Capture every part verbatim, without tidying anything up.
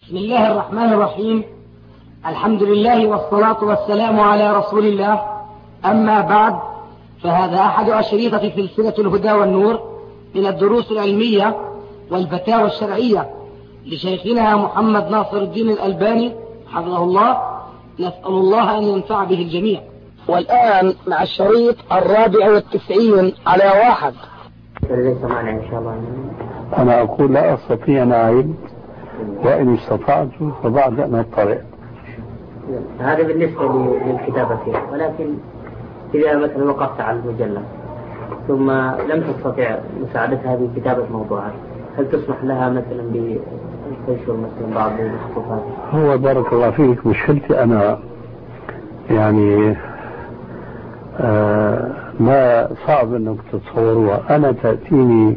بسم الله الرحمن الرحيم. الحمد لله والصلاة والسلام على رسول الله. أما بعد، فهذا أحد أشريطة سلسلة الهدى والنور من الدروس العلمية والفتاوى الشرعية لشيخنا محمد ناصر الدين الألباني حفظه الله. نسأل الله أن ينفع به الجميع. والآن مع الشريط الرابع والتسعين على واحد. أنا أقول لا أستطيع أن أعيد، وإن استطعت فبعد أن أطلع. هذا بالنسبة للكتابة فيها، ولكن إذا مثلا وقفت على المجلة ثم لم تستطع مساعدتها بكتابة موضوعات، هل تسمح لها مثلا بتنشر مثلا بعض المخطوطات؟ هو بارك الله فيك، مشكلتي أنا يعني آه ما صعب أنك تتصوروها. أنا تأتيني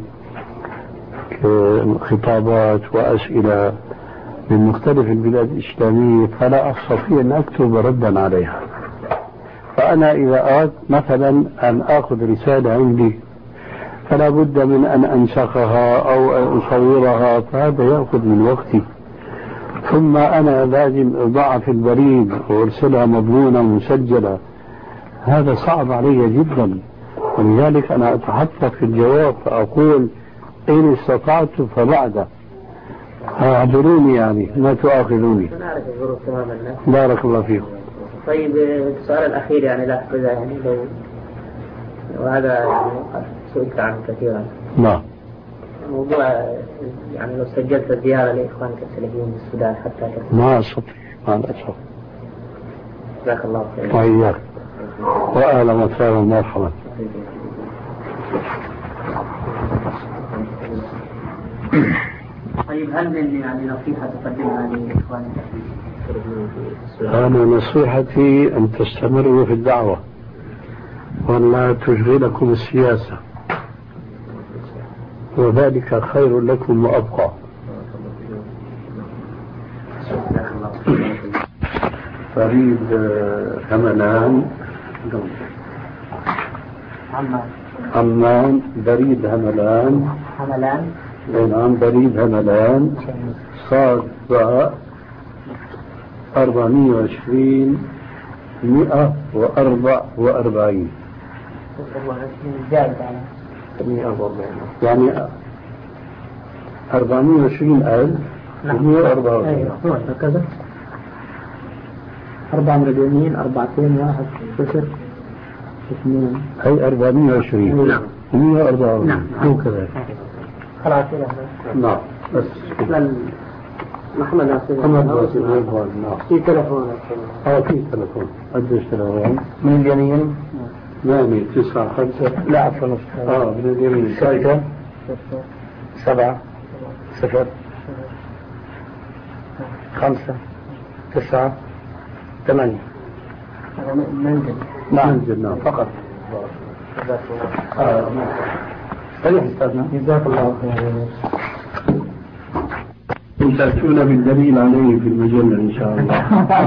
خطابات وأسئلة من مختلف البلاد الإسلامية، فلا أستطيع أن أكتب ردا عليها. فأنا إذا أردت مثلا أن أخذ رسالة عندي فلا بد من أن أنسخها أو أن أصورها، فهذا يأخذ من وقتي. ثم أنا لازم أضعها في البريد وأرسلها مضمونة مسجلة، هذا صعب علي جدا. ولذلك أنا أتحقق في الجواب فأقول إن استطعت فبعد. اعذروني يعني، ما تؤاخذوني. بارك الله فيكم. طيب السؤال الأخير يعني لا أحفظه، يعني لو وهذا يعني سئلت عنه كثيرا. نعم. موضوع يعني لو سجلت الزيارة لإخوانك السلفيين في السودان حتى كثير. ما أستطيع، ما أستطيع. جزاك الله خير. وإياك. وأهلا وسهلا ومرحبا. طيب هل من يعني نصيحة تقدمها لإخوانك في السودان؟ أنا نصيحتي أن تستمروا في الدعوة ولا تشغلكم السياسة، وذلك خير لكم وأبقى. فريد هملان عمان بريد هملان هملان نعم بريد هملان صاد باء أربعمائة وعشرين مئة وأربع وأربعين يعني أربعمائة وعشرين ألف ومئة وأربعة وأربعين. هكذا أربعة مليونين أربعتين واحد صفر اثنين أي أربعمائة وعشرين. نعم ومئة وأربعة وأربعين. نعم هو كذا. خلاص. نعم بس محمد ناصر. محمد ناصر. نعم. في تلفون. اه في تلفون. قديش تلفون؟ من اليمين. ثمانية تسعة خمسة. لا عفوا. اه من اليمين. ستة سبعة صفر خمسة تسعة ثمانية. منزل. نعم منزل. نعم فقط. اه صحيح استاذنا. جزاك الله خير. تأتون بالدليل عليه في المجلة إن شاء الله.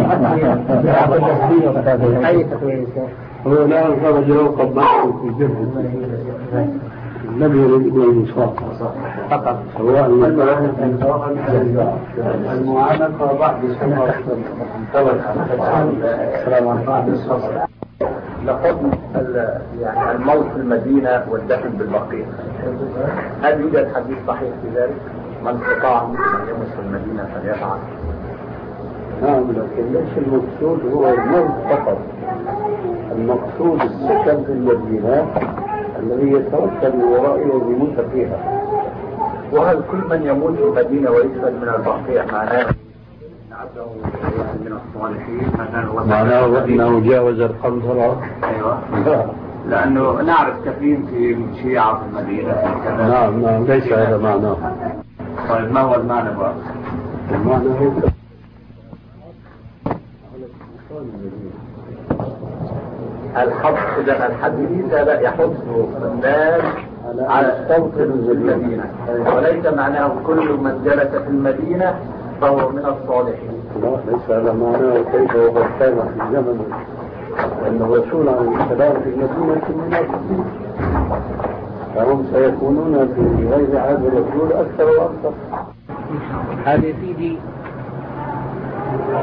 أي تقويم؟ هو لا خرج لو قبضته في جبهة النبي يريد الإنصاف فقط، سواء المعانقة بعد السلام عليكم. لحكم يعني الموت في المدينة والدفن بالبقيع، هل يوجد حديث صحيح في ذلك؟ من استطاع أن يمس المدينة فليفعل. نعم، لكن ليس المقصود هو الموت فقط، المقصود السكن في المدينة الذي يتوكل من ورائه ويموت فيها. وهل كل من يموت في المدينة ويدفن من البقيع معناه نعده من الصالحين؟ معناه أنه جاوز القنطرة؟ أيوة. لأنه نعرف كثير في شيعة في المدينة. نعم نعم ليس هذا معناه. طيب ما هو المعنى بقى؟ المعنى هو الحظ، إذا الحديث لا يحث الناس على الصوت في المدينة، وليس معناه كل من جلس في المدينة فهو من الصالحين. لا ليس هذا معناه. كيف وقد كان في الزمن أن الرسول عليه السلام في المدينة المنافقين، فهم سيكونون في غير هذا الرسول أكثر وأكثر. هذه سيدي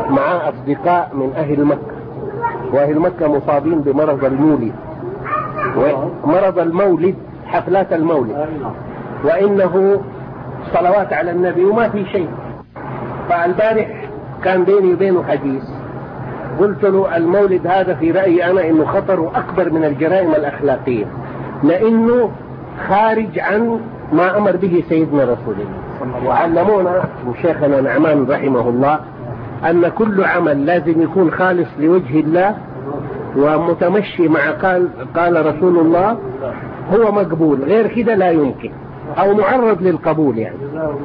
مع أصدقاء من أهل مكة، وأهل مكة مصابين بمرض المولد، مرض المولد، حفلات المولد، وإنه صلوات على النبي وما في شيء. فالبارح كان بيني وبينه حديث، قلت له المولد هذا في رأيي أنا إنه خطره أكبر من الجرائم الأخلاقية، لأنه خارج عن ما أمر به سيدنا رسول الله. وعلمونا شيخنا نعمان رحمه الله أن كل عمل لازم يكون خالص لوجه الله ومتمشي مع قال, قال رسول الله هو مقبول، غير كده لا يمكن أو معرض للقبول يعني.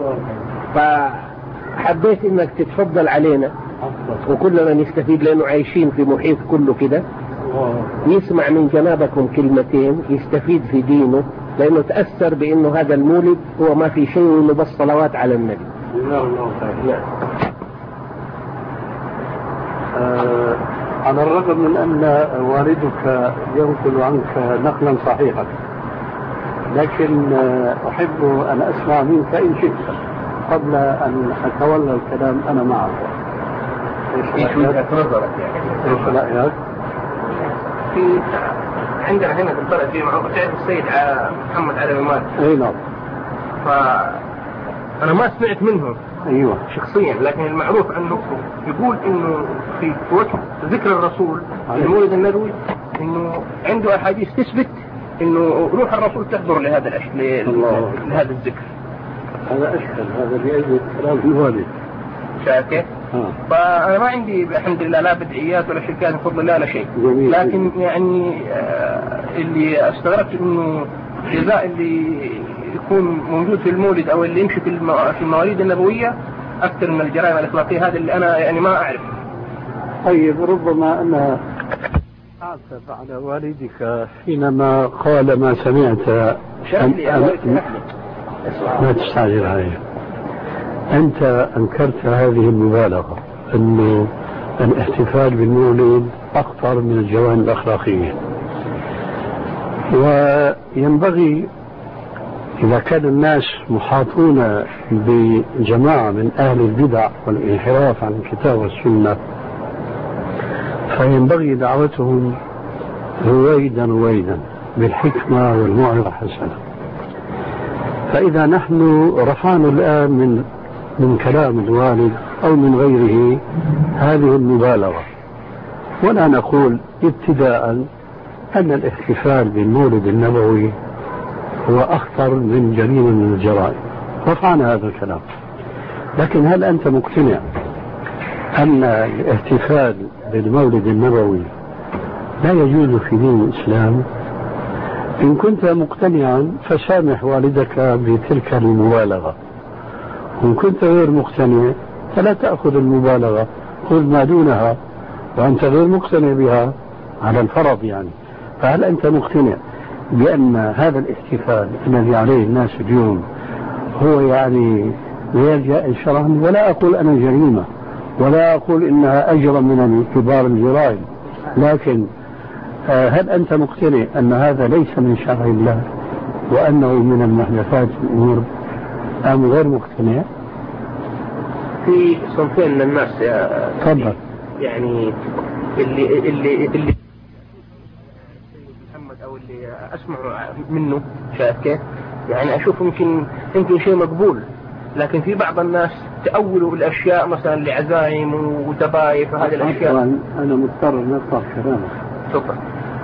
فحبيت إنك تتفضل علينا وكلنا نستفيد، لأنه عايشين في محيط كله كده، يسمع من جنابكم كلمتين يستفيد في دينه، لأنه تأثر بأنه هذا المولد هو ما في شيء إنه بس صلوات على النبي. آه على الرغم من أن والدك ينقل عنك نقلا صحيحا، لكن آه أحب أن أسمع منك إن شئت قبل أن أتولى الكلام أنا معك. إيش وجهة نظرك يعني؟ إيش رأيك؟ في عندنا هنا في البلد في معروف تعرف السيد محمد علي ممات. أي نعم. فأنا ما سمعت منه أيوة شخصيا، لكن المعروف عنه يقول إنه في وقت ذكر الرسول المولد النبوي إنه عنده أحاديث تثبت إنه روح الرسول تحضر لهذا لهذا الذكر. هذا أشكل، هذا بأي كلام في والد. شايف كيف؟ فأنا ما عندي الحمد لله لا بدعيات ولا شركات بفضل الله لا شيء، لكن يعني آه اللي استغربت إنه الجزاء اللي يكون موجود في المولد أو اللي يمشي في المواليد النبوية أكثر من الجرائم الأخلاقية، هذا اللي أنا يعني ما أعرف. طيب ربما أنا أعتب على والدك حينما قال ما سمعت. شرح لي أن... ما تستعجل عليه. أنت أنكرت هذه المبالغة أنه الاحتفال بالمولد أخطر من الجوانب الأخلاقية، وينبغي إذا كان الناس محاطون بجماعة من أهل البدع والانحراف عن الكتاب والسنة فينبغي دعوتهم رويدا رويدا بالحكمة والموعظة الحسنة. فإذا نحن رفعنا الآن من من كلام الوالد أو من غيره هذه المبالغة، ولا نقول ابتداء أن الاحتفال بالمولد النبوي هو أخطر من جريمة من الجرائم، رفعنا هذا الكلام. لكن هل أنت مقتنع أن الاحتفال بالمولد النبوي لا يجوز في دين الإسلام؟ إن كنت مقتنعا فسامح والدك بتلك المبالغة، وإن كنت غير مقتنع فلا تأخذ المبالغة، خذ ما دونها وأنت غير مقتنع بها على الفرض يعني. فهل أنت مقتنع بأن هذا الاحتفال الذي عليه الناس اليوم هو يعني غير جائز شرعا؟ ولا أقول أنا جريمة ولا أقول إنها أجرم من كبار الجرائم، لكن هل أنت مقتنع أن هذا ليس من شرع الله وأنه من المحدثات الأمور أم غير مقتنع؟ في صنفين من الناس يا تفضل. يعني اللي اللي اللي محمد او اللي اسمع منه، شايف كيف؟ يعني اشوف يمكن يمكن شيء مقبول، لكن في بعض الناس تأولوا الاشياء مثلا لعزائم وتبايف وهذه الاشياء. طبعا انا مضطر ان اقطع كلامك. تفضل.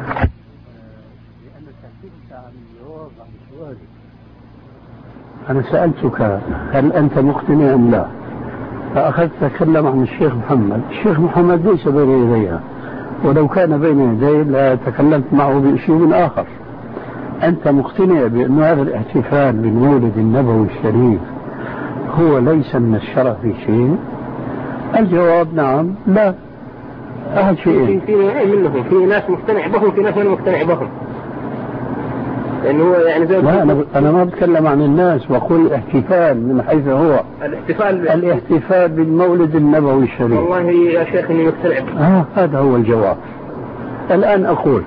أنا سألتك هل أنت مقتنع أم لا؟ فأخذت تتكلم عن الشيخ محمد. الشيخ محمد ليس بين يديها، ولو كان بين يديه لتكلمت معه بأسلوب آخر. أنت مقتنع بأن هذا الاحتفال بالمولد النبوي الشريف هو ليس من الشرع في شيء؟ الجواب نعم لا. أحد شيئين، في نوعين منهم، في ناس مقتنع بهم في ناس غير مقتنع بهم. لأنه يعني زي لا أنا, أنا ما بتكلم عن الناس، بقول الاحتفال من حيث هو الاحتفال الاحتفال بالمولد النبوي الشريف. والله يا شيخ إني مقتنع. آه هذا هو الجواب. الآن أقول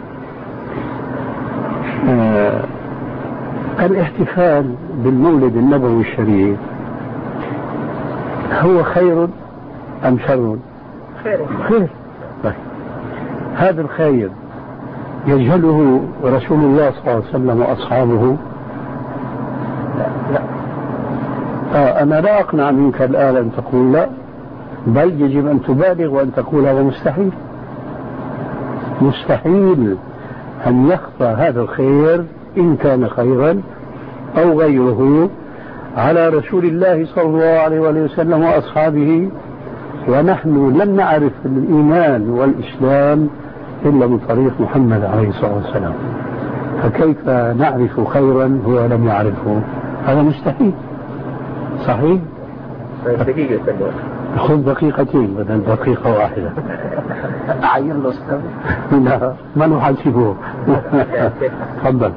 آه الاحتفال بالمولد النبوي الشريف هو خير أم شر؟ خير خير. طيب. هذا الخير يجهله رسول الله صلى الله عليه وسلم وأصحابه؟ لا. آه أنا لا أقنع منك الآن أن تقول لا، بل يجب أن تبالغ وأن تقول هذا مستحيل. مستحيل أن يخفى هذا الخير إن كان خيرا أو غيره على رسول الله صلى الله عليه وسلم وأصحابه، ونحن لم نعرف الإيمان والإسلام إلا من طريق محمد عليه الصلاة والسلام، فكيف نعرف خيرا هو لم يعرفه؟ هذا مستحيل. صحيح؟ دقيقة خذ دقيقتين بدل دقيقة واحدة. أعين له أستاذ؟ لا ما نحاسبه. تفضل.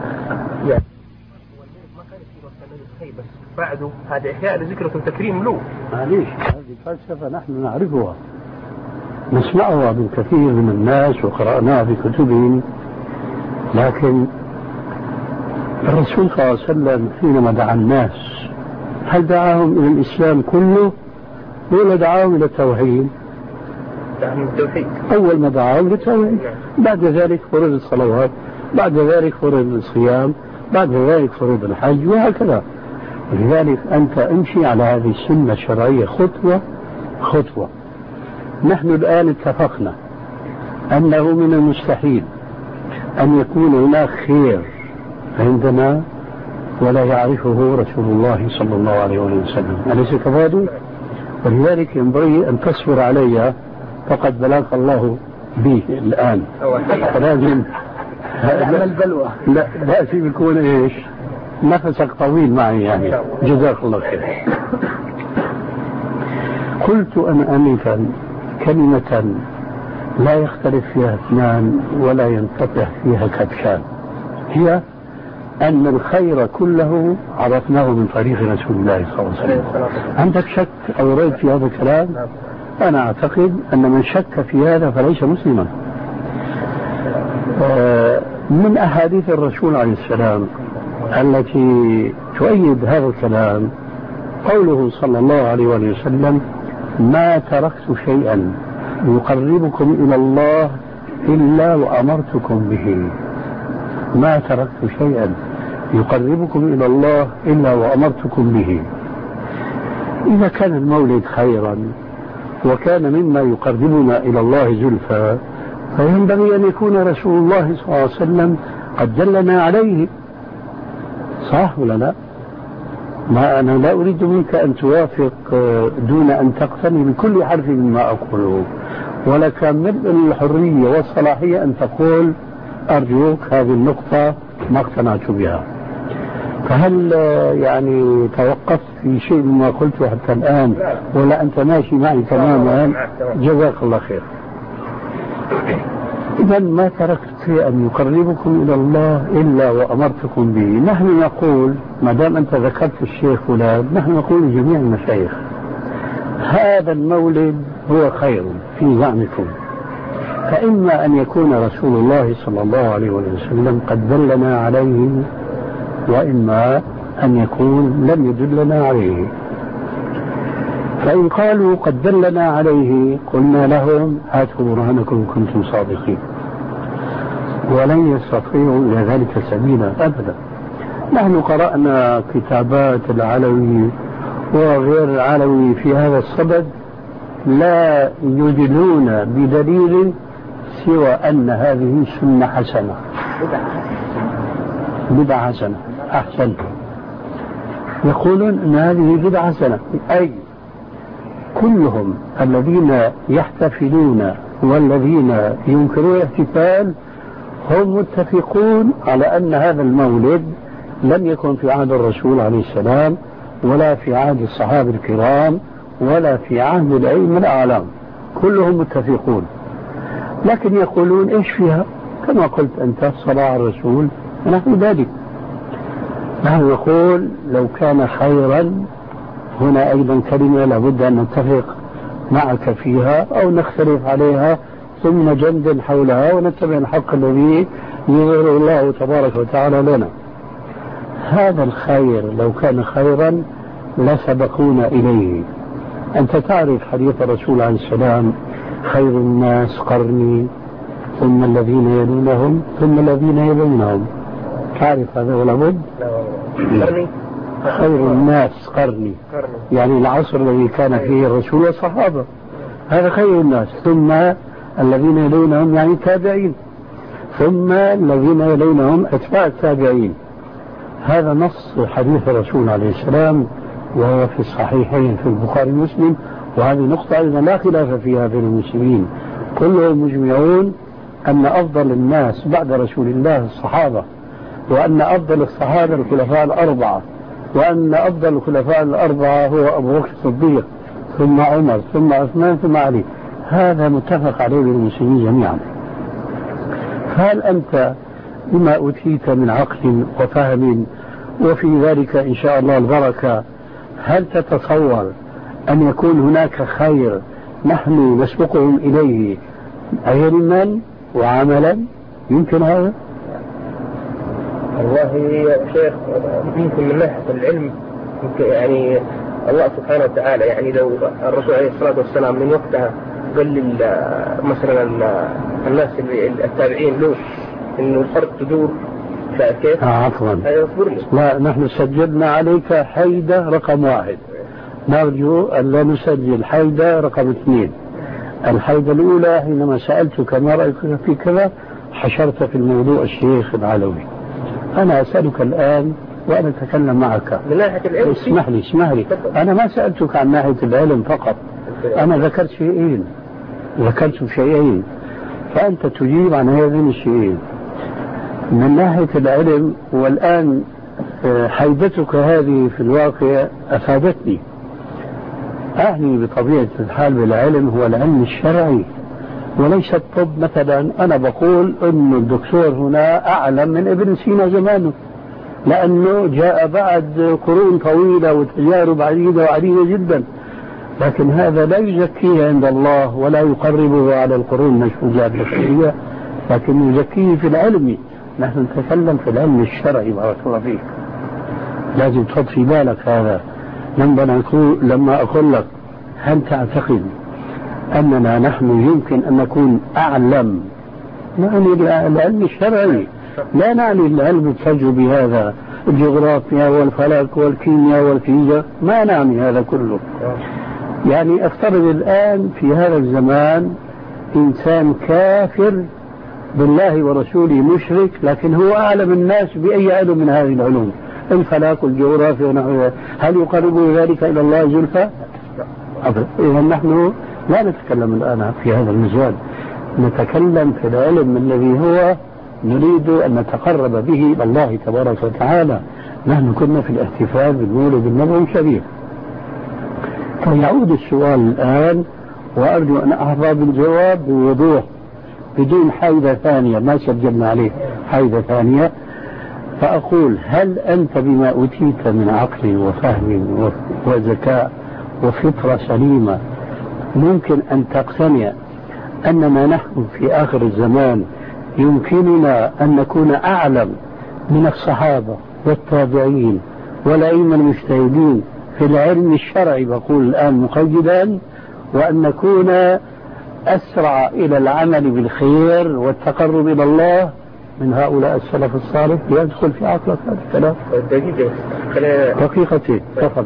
بس بعده هذا إحياء لذكرى وتكريم له. معليش هذه فلسفة نحن نعرفها نسمعها من كثير من الناس وقرأناها في كتبهم، لكن الرسول صلى الله عليه وسلم حينما دعا الناس هل دعاهم إلى الإسلام كله ولا دعاهم إلى التوحيد؟ دعاهم التوحيد. أول ما دعاهم للتوحيد، بعد ذلك فرض الصلوات، بعد ذلك فرض الصيام، بعد ذلك فرض الحج، وهكذا. ولذلك أنت امشي على هذه السنة الشرعية خطوة خطوة. نحن الآن اتفقنا أنه من المستحيل أن يكون هناك خير عندنا ولا يعرفه رسول الله صلى الله عليه وسلم، أليس كذلك؟ ولذلك ينبغي أن تصبر علي، فقد بلاك الله به الآن. لازم لا البلوى. لا بأسي بيكون إيش؟ نفسك طويل معي يعني. جزاك الله خير. قلت أنا آنفا كلمة لا يختلف فيها اثنان ولا ينقطع فيها كبشان، هي أن الخير كله عرفناه من طريق رسول الله صلى الله عليه وسلم. عندك شك أو ريب في هذا الكلام؟ أنا أعتقد أن من شك في هذا فليس مسلما. من أحاديث الرسول عليه السلام التي تؤيد هذا الكلام قوله صلى الله عليه وسلم: ما تركت شيئا يقربكم إلى الله إلا وأمرتكم به. ما تركت شيئا يقربكم إلى الله إلا وأمرتكم به. إذا كان المولد خيرا وكان مما يقربنا إلى الله زلفى فينبغي أن يكون رسول الله صلى الله عليه وسلم قد دلنا عليه، صح ولا لا؟ ما أنا لا أريد منك أن توافق دون أن تقتني بكل حرف مما أقوله، ولك من الحرية والصلاحية أن تقول أرجوك هذه النقطة ما اقتنعت بها. فهل يعني توقفت في شيء مما قلته حتى الآن ولا أنت ماشي معي تماما؟ جزاك الله خير. إذا ما تركت شيئا يقربكم إلى الله إلا وأمرتكم به. نحن نقول ما دام أنت ذكرت الشيخ فلان، نحن نقول لجميع المشايخ هذا المولد هو خير في زعمكم، فإما أن يكون رسول الله صلى الله عليه وسلم قد دلنا عليه، وإما أن يكون لم يدلنا عليه. فإن قالوا قد دلنا عليه قلنا لهم هاتوا برهانكم إن كنتم صادقين، ولن يستطيعوا إلى ذلك سبيلا أبدا. نحن قرأنا كتابات العلوي وغير العلوي في هذا الصدد لا يدلون بدليل سوى أن هذه سنة حسنة، بدعة حسنة. أحسن، يقولون أن هذه بدعة حسنة، أي كلهم الذين يحتفلون والذين ينكرون الاحتفال هم متفقون على أن هذا المولد لم يكن في عهد الرسول عليه السلام ولا في عهد الصحابة الكرام ولا في عهد الأئمة الأعلام، كلهم متفقون. لكن يقولون إيش فيها؟ كما قلت أنت صلاة على الرسول ونحو ذلك. نحن نقول لو كان خيرا، هنا أيضا كلمة لابد أن نتفق معك فيها أو نختلف عليها ثم جندل حولها ونتبع الحق الذي يظهره الله تبارك وتعالى لنا. هذا الخير لو كان خيرا لسبقونا إليه. أنت تعرف حديث الرسول عليه السلام خير الناس قرني ثم الذين يلونهم ثم الذين يلونهم. تعرف هذا ولا بد؟ قرني خير الناس قرني، يعني العصر الذي كان فيه الرسول والصحابة، هذا خير الناس. ثم الذين يلونهم يعني التابعين، ثم الذين يلونهم أتباع التابعين. هذا نص حديث الرسول عليه السلام وهو في الصحيحين في البخاري ومسلم. وهذه نقطة أيضا لا خلاف فيها بين المسلمين، كلهم مجمعون أن أفضل الناس بعد رسول الله الصحابة، وأن أفضل الصحابة الخلفاء الأربعة، وأن أفضل الخلفاء الأربعة هو أبو بكر الصديق ثم عمر ثم عثمان ثم علي. هذا متفق عليه بين المسلمين جميعا. هل أنت بما أوتيت من عقل وفهم وفي ذلك إن شاء الله البركة، هل تتصور أن يكون هناك خير نحن نسبقهم إليه علما وعملا؟ يمكن هذا؟ والله يا شيخ يمكن من ناحية العلم يعني الله سبحانه وتعالى يعني لو الرسول عليه الصلاة والسلام من وقتها قال مثلا الناس التابعين له إنه الأرض تدور كيف؟ آه عفوا لا، نحن سجلنا عليك حيدة رقم واحد، نرجو أن لا نسجل حيدة رقم اثنين. الحيدة الأولى حينما سألتك ما رأيك في كذا حشرت في الموضوع الشيخ العلوي. أنا أسألك الآن وأنا أتكلم معك من ناحية العلم. اسمح لي اسمح لي أنا ما سألتك عن ناحية العلم فقط، أنا ذكرت شيئين ذكرت شيئين فأنت تجيب عن هذين الشيئين. من ناحية العلم، والآن حيدتك هذه في الواقع أفادتني. أعني بطبيعة الحال بالعلم هو العلم الشرعي وليس الطب. مثلا أنا بقول أن الدكتور هنا أعلم من ابن سينا زمانه، لأنه جاء بعد قرون طويلة وتجارب عديدة وعديدة جدا، لكن هذا لا يزكيه عند الله ولا يقربه على القرون المشهودة البشرية، لكن يزكيه في العلم. نحن نتكلم في العلم الشرعي بارك الله فيك، لازم تحط في بالك هذا. لما أقول لما أقول لك هل تعتقد أننا نحن يمكن أن نكون أعلم، نعني العلم الشرعي، لا نعني العلم التجربي هذا الجغرافيا والفلك والكيمياء والفيزياء، ما نعني هذا كله. يعني افترض الآن في هذا الزمان إنسان كافر بالله ورسوله مشرك، لكن هو أعلم الناس بأي علم من هذه العلوم، الفلك والجغرافيا ونحوها، هل يقرب ذلك إلى الله زلفى؟ إذا نحن لا نتكلم الآن في هذا المجال، نتكلم في العلم الذي هو نريد أن نتقرب به إلى الله تبارك وتعالى. نحن كنا في الاحتفال بالمولد النبوي الشريف. فيعود السؤال الآن وأرجو أن أحظى بالجواب بوضوح بدون حيدة ثانية، ما سجلنا عليه حيدة ثانية. فأقول هل أنت بما أوتيت من عقل وفهم وذكاء وفطرة سليمة ممكن أن تقتنع أننا نحن في آخر الزمان يمكننا أن نكون أعلم من الصحابة والتابعين والأئمة المجتهدين في العلم الشرعي، بقول الآن مقيدا، وأن نكون أسرع إلى العمل بالخير والتقرب إلى الله من هؤلاء السلف الصالح؟ يدخل في عقلك هذا الكلام؟ دقيقتين تفضل.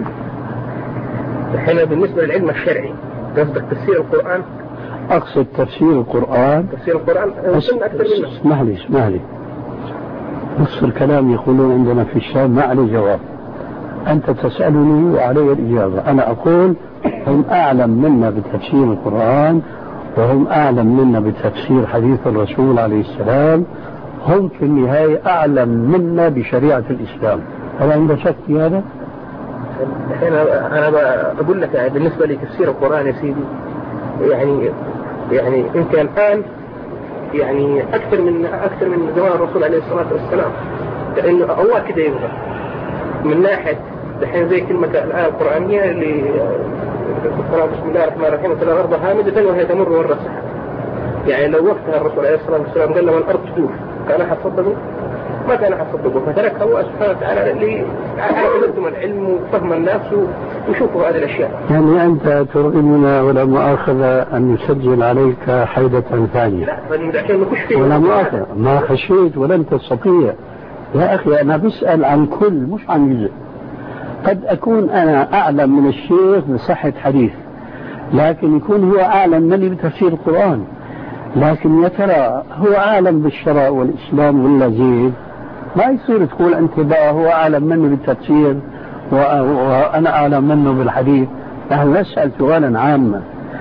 الحين بالنسبة للعلم الشرعي قصدك تفسير القرآن؟ أقصد تفسير القرآن. تفسير القرآن أكثر منه. اسمح لي اسمح لي نصف الكلام يقولون عندنا في الشام ما عليه جواب، أنت تسألني وعلي الإجابة. أنا أقول هم أعلم منا بتفسير القرآن وهم أعلم منا بتفسير حديث الرسول عليه السلام، هم في النهاية أعلم منا بشريعة الإسلام. هل عندك شك في هذا؟ الحين أنا بقول لك يعني بالنسبة لتفسير القرآن يا سيدي، يعني يعني أنت الآن يعني أكثر من أكثر من زمان الرسول عليه الصلاة والسلام، لأنه الله كده يبغى من ناحية الحين زي كلمة الآية القرآنية اللي بسم الله الرحمن الرحيم ترى الأرض هامدة وهي تمر مر السحاب. يعني لو وقتها الرسول عليه الصلاة والسلام قال لما الأرض تدور كان أحد صدقه؟ ما كان أحد صدقه، فتركها الله سبحانه وتعالى اللي على تقدم العلم وفهم الناس يشوفوا هذه الأشياء. يعني أنت ترغمنا ولا مؤاخذة أن نسجل عليك حيدة ثانية. لا عشان نخش فيه. ولا مؤاخذة ما خشيت ولن تستطيع. يا أخي أنا بسأل عن كل مش عن جزء. قد أكون أنا أعلم من الشيخ بصحة حديث، لكن يكون هو أعلم مني بتفسير القرآن. لكن يا ترى هو أعلم بالشرع والإسلام ولا زيد؟ ما يصير تقول أنت بقى هو أعلم مني بالتفسير وأنا أعلم منه بالحديث. نحن نسأل سؤالا عاما.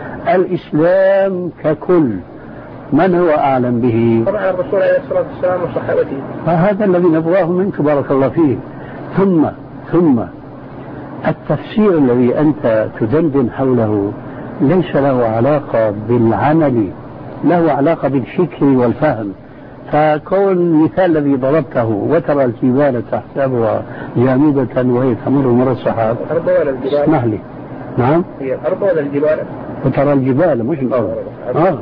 الإسلام ككل من هو أعلم به؟ طبعا الرسول عليه الصلاة والسلام وصحابته. فهذا الذي نبغاه منك بارك الله فيه. ثم ثم التفسير الذي أنت تدندن حوله ليس له علاقة بالعمل، له علاقة بالفكر والفهم. فكون المثال الذي ضربته وترى الجبال تحسبها جامدة وهي تمر مر السحاب، اسمح لي. نعم هي الأرض ولا الجبال؟ وترى الجبال مش الأرض. آه.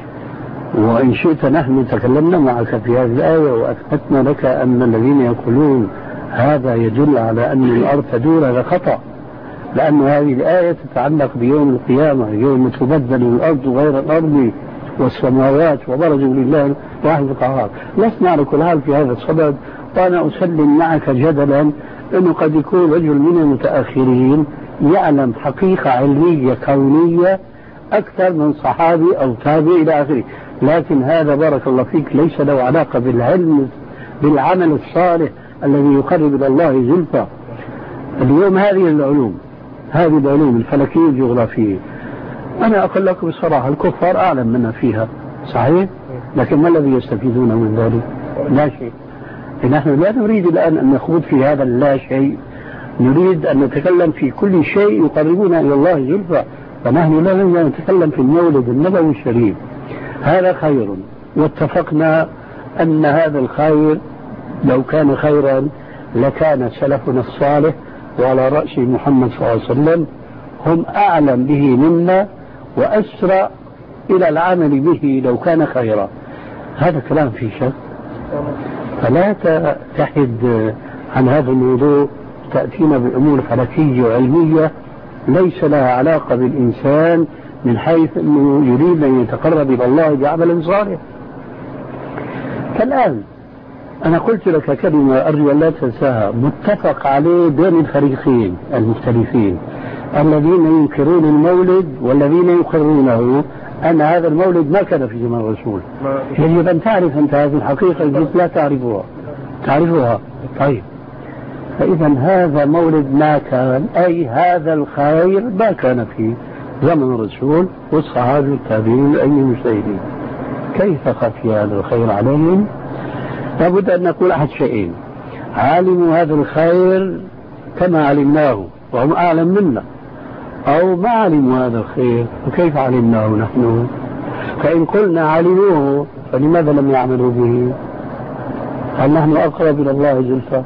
وإن شئت نحن تكلمنا معك في هذه الآية وأثبتنا لك أن الذين يقولون هذا يدل على أن الأرض تدور هذا خطأ، لأن هذه الآية تتعلق بيوم القيامة، يوم تبدل الأرض غير الأرض والسماوات وبرزوا لله واحد القهار. لسنا على كل حال في هذا الصدد، وأنا أسلم معك جدلا أنه قد يكون رجل من المتأخرين يعلم حقيقة علمية كونية أكثر من صحابي أو تابع إلى آخره، لكن هذا بارك الله فيك ليس له علاقة بالعلم بالعمل الصالح الذي يقرب إلى الله زلفى. اليوم هذه العلوم هذه العلوم الفلكية الجغرافية أنا أقول لكم بصراحة الكفار أعلم منا فيها صحيح، لكن ما الذي يستفيدون من ذلك؟ لا شيء. نحن لا نريد الآن أن نخوض في هذا اللا شيء، نريد أن نتكلم في كل شيء يقربنا إلى الله زلفى. فنحن لا نريد أن نتكلم في المولد النبوي الشريف، هذا خير، واتفقنا أن هذا الخير لو كان خيرا لكان سلفنا الصالح وعلى رأس محمد صلى الله عليه وسلم هم أعلم به منا وأسرع إلى العمل به لو كان خيرا. هذا كلام في شك. فلا تحد عن هذا الموضوع تأتينا بأمور فلكية وعلمية ليس لها علاقة بالإنسان من حيث أنه يريد أن يتقرب إلى الله بعمل صالح. فالآن أنا قلت لك كلمة أرجو أن لا تنساها، متفق عليه بين الفريقين المختلفين الذين ينكرون المولد والذين يقرونه أن هذا المولد ما كان في زمن الرسول. يجب أن تعرف أنت هذه الحقيقة التي لا تعرفها تعرفها طيب. فإذا هذا مولد ما كان، أي هذا الخير ما كان في زمن الرسول والصحابة والتابعين أي مجتهدين. كيف خفي هذا الخير عليهم؟ لابد أن نقول أحد شيئين: علموا هذا الخير كما علمناه وهم أعلم منا، أو ما علموا هذا الخير وكيف علمناه نحن. فإن قلنا علموه فلماذا لم يعملوا به؟ هل نحن أقرب إلى الله زلفى؟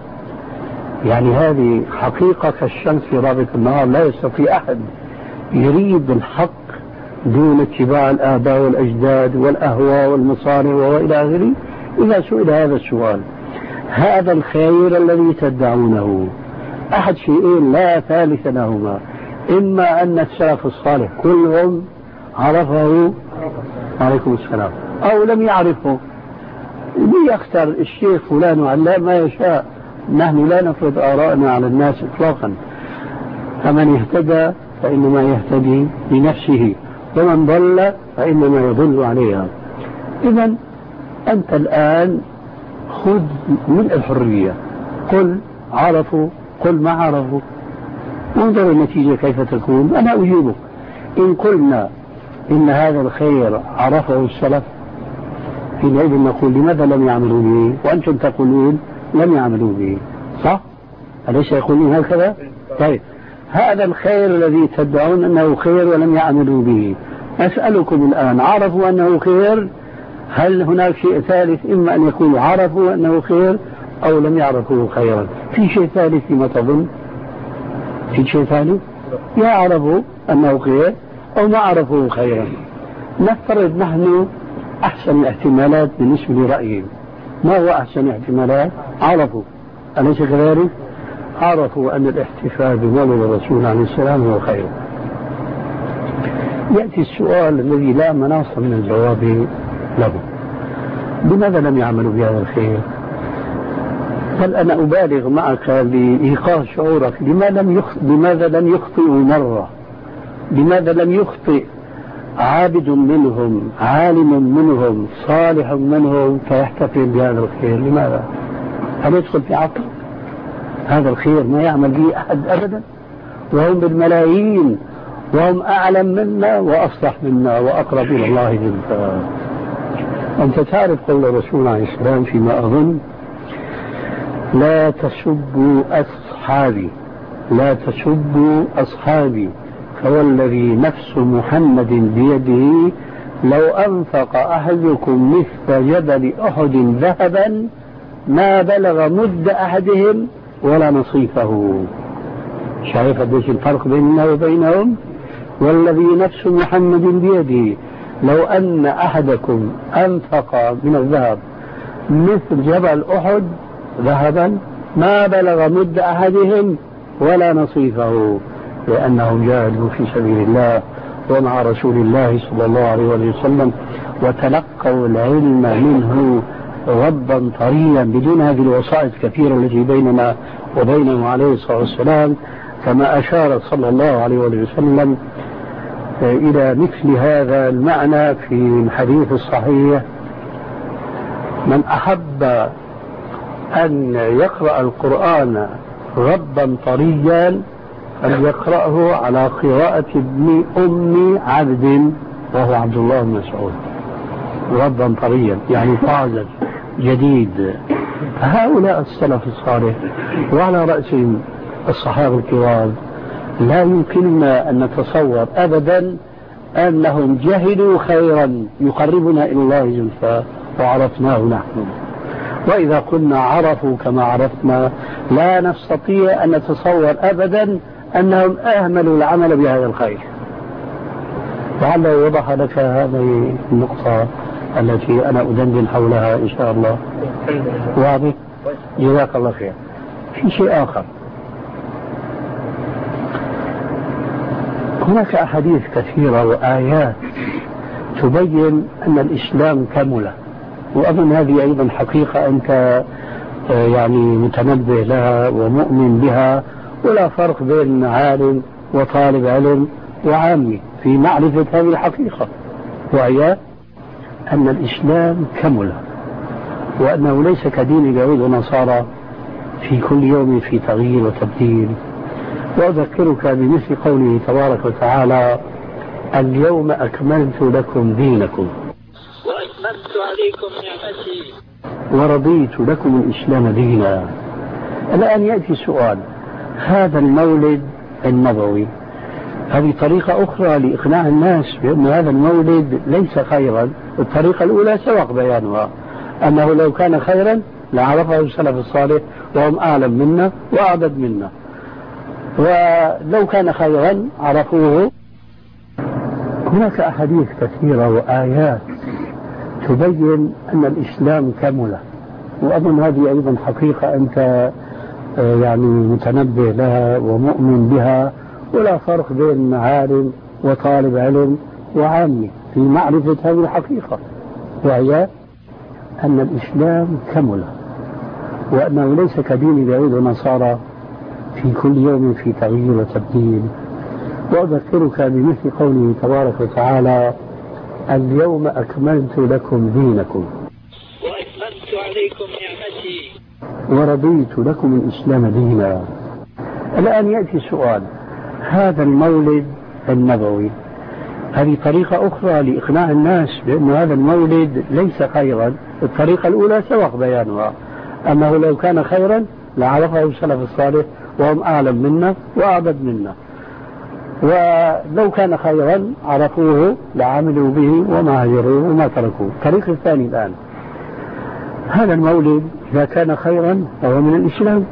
يعني هذه حقيقة كالشمس في رابط النهار، لا يستطيع أحد يريد الحق دون اتباع الآباء والأجداد والأهواء والمصالح وإلى آخره. إذا سئل هذا السؤال: هذا الخير الذي تدعونه أحد شيئين لا ثالث لهما، إما أن السلف الصالح كلهم عرفه عليكم السلام أو لم يعرفه. ليختار الشيخ فلان وعلام ما يشاء، نحن لا نفرض آراءنا على الناس إطلاقا. فمن اهتدى فإنما يهتدي لنفسه، ومن ضل فإنما يضل عليها. إذن أنت الآن خذ من الحرية، قل عرفوا قل ما عرفوا، انظر النتيجة كيف تكون. أنا أجيبك. إن قلنا إن هذا الخير عرفه السلف حينئذ نقول لماذا لم يعملوا به وأنتم تقولون لم يعملوا به، صح؟ أليس يقولون هكذا؟ طيب هذا الخير الذي تدعون أنه خير ولم يعملوا به، أسألكم الآن: عرفوا أنه خير؟ هل هناك شيء ثالث؟ إما أن يكونوا عرفوا أنه خير أو لم يعرفوا خيرا. في شيء ثالث فيما تظن؟ في شيء ثالث؟ يا عرفوا أنه خير أو ما عرفوا خيرا. نفترض نحن أحسن الاحتمالات بالنسبة لرأيهم. ما هو أحسن احتمالات؟ عرفوا، أليس كذلك؟ عرفوا أن الاحتفال بمولد الرسول عليه السلام هو خير. يأتي السؤال الذي لا مناص من الجواب له: لماذا لم يعملوا بهذا الخير؟ بل أنا أبالغ معك لإيقاظ شعورك. لماذا لم يخطئ لماذا لم يخطئوا مرة؟ لماذا لم يخطئ عابد منهم، عالم منهم، صالح منهم، فيحتفل بهذا الخير؟ لماذا؟ هل يدخل في عقل هذا الخير ما يعمل به أحد أبدا؟ وهم بالملايين، وهم أعلم منا وأصلح منا وأقرب إلى الله جل. أنت تعرف قول الرسول عليه السلام فيما أظن: لا تسبوا أصحابي، لا تسبوا أصحابي، فوالذي نفس محمد بيده لو أنفق أحدكم مثل جبل أحد ذهبا ما بلغ مد أحدهم ولا نصيفه. شايف قديش الفرق بيننا وبينهم؟ والذي نفس محمد بيده لو أن أحدكم أنفق من الذهب مثل جبل أحد ذهبا ما بلغ مد أحدهم ولا نصيفه، لأنهم جاهدوا في سبيل الله ومع رسول الله صلى الله عليه وسلم وتلقوا العلم منه غضا طريا بدون هذه الوسائط الكثيرة التي بيننا وبينه عليه الصلاة والسلام، كما أشار صلى الله عليه وسلم إلى مثل هذا المعنى في الحديث الصحيح: من أحب أن يقرأ القرآن غضا طريا فليقرأه على قراءة ابن أم عبد وهو عبد الله بن مسعود، غضا طريا يعني طازج جديد. هؤلاء السلف الصالح وعلى رأسهم الصحابة الكرام لا يمكننا أن نتصور أبدا أنهم جهلوا خيرا يقربنا إلى الله زلفى وعرفناه نحن. وإذا قلنا عرفوا كما عرفنا لا نستطيع أن نتصور أبدا أنهم أهملوا العمل بهذا الخير. لعله وضح لك هذه النقطة التي أنا أدندن حولها إن شاء الله. واضح؟ جزاك الله خير. في شيء آخر، هناك أحاديث كثيرة وآيات تبين أن الإسلام كمل، وأظن هذه أيضا حقيقة أنت يعني متنبه لها ومؤمن بها، ولا فرق بين عالم وطالب علم وعامي في معرفة هذه الحقيقة، وهي أن الإسلام كمل، وأنه ليس كدين اليهود والنصارى في كل يوم في تغيير وتبديل. وأذكرك بمثل قوله تبارك وتعالى: اليوم أكملت لكم دينكم وأتممت عليكم نعمتي ورضيت لكم الإسلام دينا. الآن يأتي سؤال: هذا المولد النبوي هذه طريقة أخرى لإقناع الناس بأن هذا المولد ليس خيرا. الطريقة الأولى سبق بيانها، أنه لو كان خيرا لعرفه السلف الصالح وهم أعلم منا وأعبد منا، ولو كان خيرا عرفوه. هناك أحاديث كثيرة وآيات تبين أن الإسلام كمل، وأظن هذه أيضا حقيقة أنت يعني متنبه لها ومؤمن بها، ولا فرق بين عالم وطالب علم وعامي في معرفة هذه الحقيقة، وهي أن الإسلام كمل، وأنه ليس كدين اليهود والنصارى في كل يوم في تغيير وتبديل. وأذكرك بمثل قوله تبارك وتعالى: اليوم أكملت لكم دينكم وأتممت عليكم نعمتي ورضيت لكم الإسلام دينا. الآن يأتي سؤال: هذا المولد النبوي هذه طريقة أخرى لإقناع الناس بأن هذا المولد ليس خيرا. الطريقة الأولى سبق بيانها، أنه لو كان خيرا لعرفه السلف الصالح وهم أعلم منا وأعبد منا، ولو كان خيرا عرفوه لعملوا به وما هجروه وما تركوه. الطريق الثاني الآن: هذا المولد إذا كان خيرا فهو من الإسلام،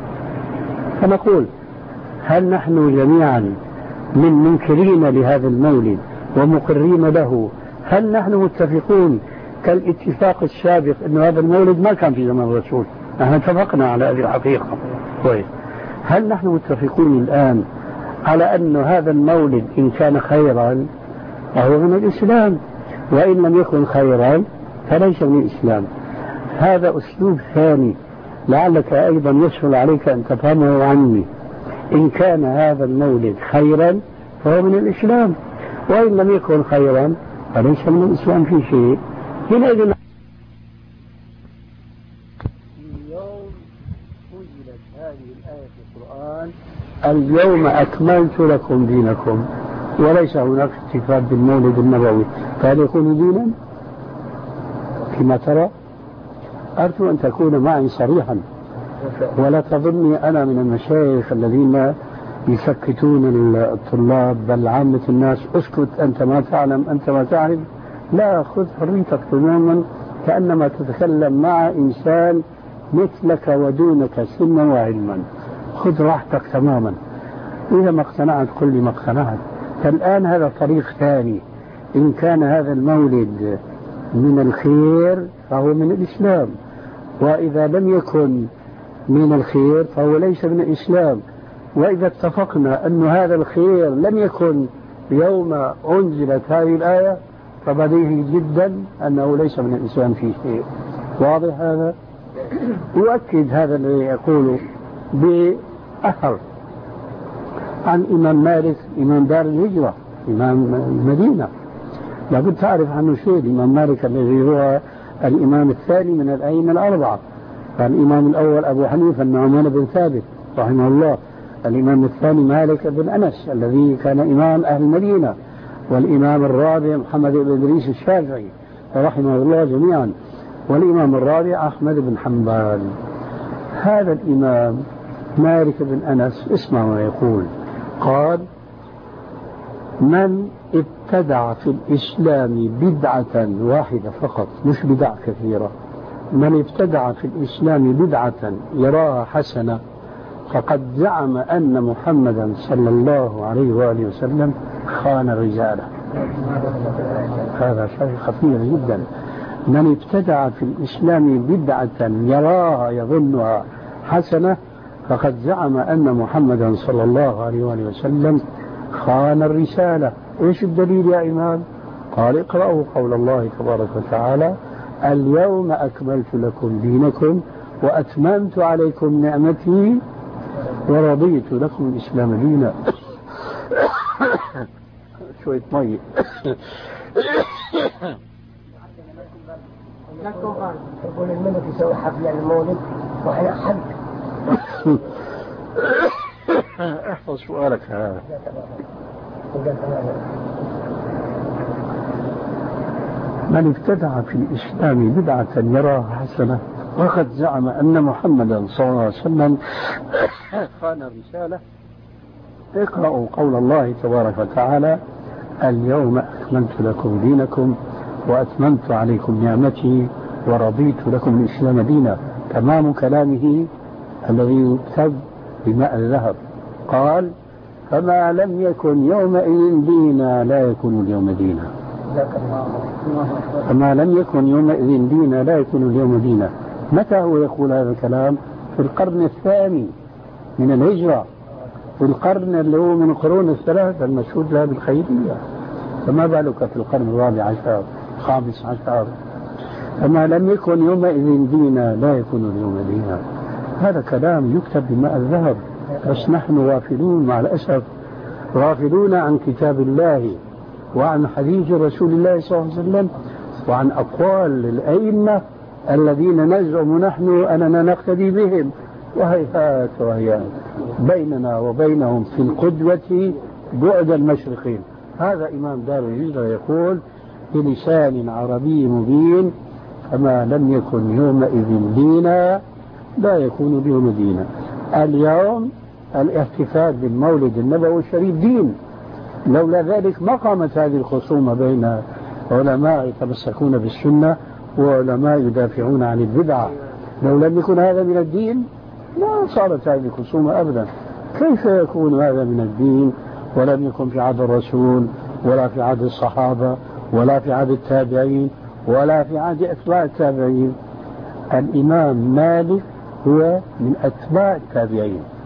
فنقول: هل نحن جميعا من منكرين لهذا المولد ومقرين له؟ هل نحن متفقون كالاتفاق السابق أن هذا المولد ما كان في زمن الرسول؟ نحن اتفقنا على هذه الحقيقة. كويس. هل نحن متفقون الآن على أن هذا المولد إن كان خيرا فهو من الإسلام، وإن لم يكن خيرا فليس من الإسلام؟ هذا أسلوب ثاني لعلك أيضا يسهل عليك أن تفهمه عني. إن كان هذا المولد خيرا فهو من الإسلام، وإن لم يكن خيرا فليس من الإسلام في شيء. حينئذ اليوم نزلت هذه الآية في القرآن: اليوم أكملت لكم دينكم، وليس هناك احتفال بالمولد النبوي، فهل يكون دينا؟ كما ترى أرجو أن تكون معي صريحا، ولا تظني أنا من المشايخ الذين يسكتون الطلاب بل عامة الناس: اسكت أنت ما تعلم، أنت ما تعرف. لا، خذ حريتك تماما، كأنما تتكلم مع إنسان مثلك ودونك سنا وعلما. خذ راحتك تماما، إذا ما اقتنعت قل لي ما اقتنعت. فالآن هذا طريق ثاني: إن كان هذا المولد من الخير فهو من الإسلام، وإذا لم يكن من الخير فهو ليس من الإسلام. وإذا اتفقنا أن هذا الخير لم يكن يوم أنزلت هذه الآية فبديهي جدا أنه ليس من الإسلام في شيء. واضح هذا؟ يؤكد هذا الذي يقوله بأثر عن إمام مالك إمام دار الهجرة إمام المدينة. لابد تعرف عنه شيء. الإمام مالك الذي هو الإمام الثاني من الأئمة الأربعة، الإمام الأول أبو حنيفة النعمان بن ثابت رحمه الله، الإمام الثاني مالك بن أنس الذي كان إمام أهل المدينة، والإمام الرابع محمد بن إدريس الشافعي رحمه الله جميعا، والإمام الرابع أحمد بن حنبل. هذا الإمام مالك بن أنس اسمع ما يقول، قال: من ابتدع في الإسلام بدعة واحدة فقط، مش بدع كثيرة، من ابتدع في الإسلام بدعة يراها حسنة فقد زعم أن محمدا صلى الله عليه وآله وسلم خان الرجالة. هذا شيء خطير جدا. من ابتدع في الإسلام بدعة يراها يظنها حسنة فقد زعم أن محمدا صلى الله عليه وآله وسلم خان الرسالة. إيش الدليل يا إمام؟ قال: اقرأوا قول الله تبارك وتعالى: اليوم أكملت لكم دينكم وأتممت عليكم نعمتي ورضيت لكم الإسلام دينا. شوية مية. يقول الملك يسوي حفلة المولد وإحنا حد. احفظ سؤالك هذا. من ابتدع في الإسلام بدعة يراها حسنة وقد زعم أن محمدا صلى الله عليه وسلم خان الرسالة. اقرأوا قول الله تبارك وتعالى: اليوم أكملت لكم دينكم وأتممت عليكم نعمتي ورضيت لكم الإسلام دينا. تمام كلامه الذي يكتب بماء الذهب. قال: فما لم يكن يومئذ دينا لا يكون اليوم دينا. فما لم يكن يومئذ دينا لا يكون اليوم دينا. متى هو يقول هذا الكلام؟ في القرن الثاني من الهجرة، في القرن اللي هو من القرون الثلاثة المشهود لها بالخيرية، فما بالك في القرن الرابع عشر الخامس عشر. فما لم يكن يومئذ دينا لا يكون اليوم دينا. هذا كلام يكتب بماء الذهب، بس نحن غافلون مع الأسف، غافلون عن كتاب الله وعن حديث رسول الله صلى الله عليه وسلم وعن أقوال الأئمة الذين نزعم نحن أننا نقتدي بهم، وهيهات وهيهات بيننا وبينهم في القدوة بعد المشرقين. هذا إمام دار الهجرة يقول بلسان عربي مبين: فما لم يكن يومئذ دينا لا يكون اليوم دينا. اليوم الاحتفال بالمولد النبوي الشريف دين، لولا ذلك ما قامت هذه الخصومة بين علماء يتمسكون بالسنة وعلماء يدافعون عن البدعة. لو لم يكن هذا من الدين ما صارت هذه الخصومة أبدا. كيف يكون هذا من الدين ولم يكن في عهد الرسول ولا في عهد الصحابة ولا في عهد التابعين ولا في عهد أتباع التابعين؟ الإمام مالك هو من أتباع التابعين،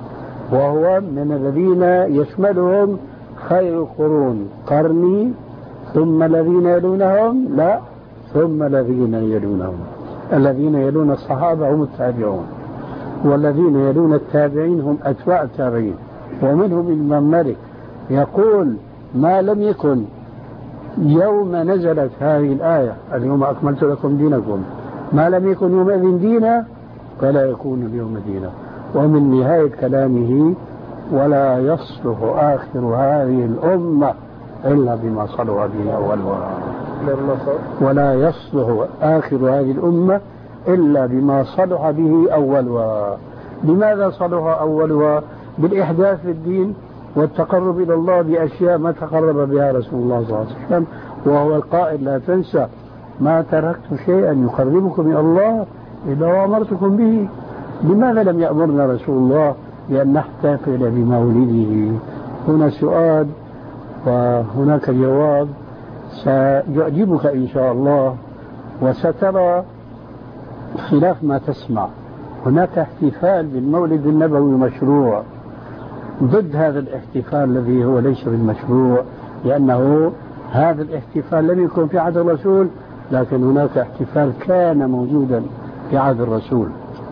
وهو من الذين يشملهم خير القرون قرني ثم الذين يلونهم لا ثم الذين يلونهم. الذين يلون الصحابة هم التابعون، والذين يلون التابعين هم أتباع التابعين. ومنهم الإمام مالك يقول ما لم يكن يوم نزلت هذه الآية اليوم أكملت لكم دينكم ما لم يكن يومئذ دينا فلا يكون اليوم دينا. ومن نهاية كلامه ولا يصلح آخر هذه الأمة إلا بما صلح به أولها. ولا يصلح آخر هذه الأمة إلا بما صلح به أولها. لماذا صلح أولها؟ بالإحداث في الدين والتقرب إلى الله بأشياء ما تقرب بها رسول الله صلى الله عليه وسلم، وهو القائل لا تنسى ما تركت شيئا يقربكم إلى الله إذا وأمرتكم به. لماذا لم يأمرنا رسول الله بأن نحتفل بمولده؟ هنا سؤال وهناك جواب سيعجبك إن شاء الله، وسترى خلاف ما تسمع. هناك احتفال بالمولد النبوي مشروع، ضد هذا الاحتفال الذي هو ليس بالمشروع، لأنه هذا الاحتفال لم يكن في عهد الرسول، لكن هناك احتفال كان موجودا في عهد الرسول،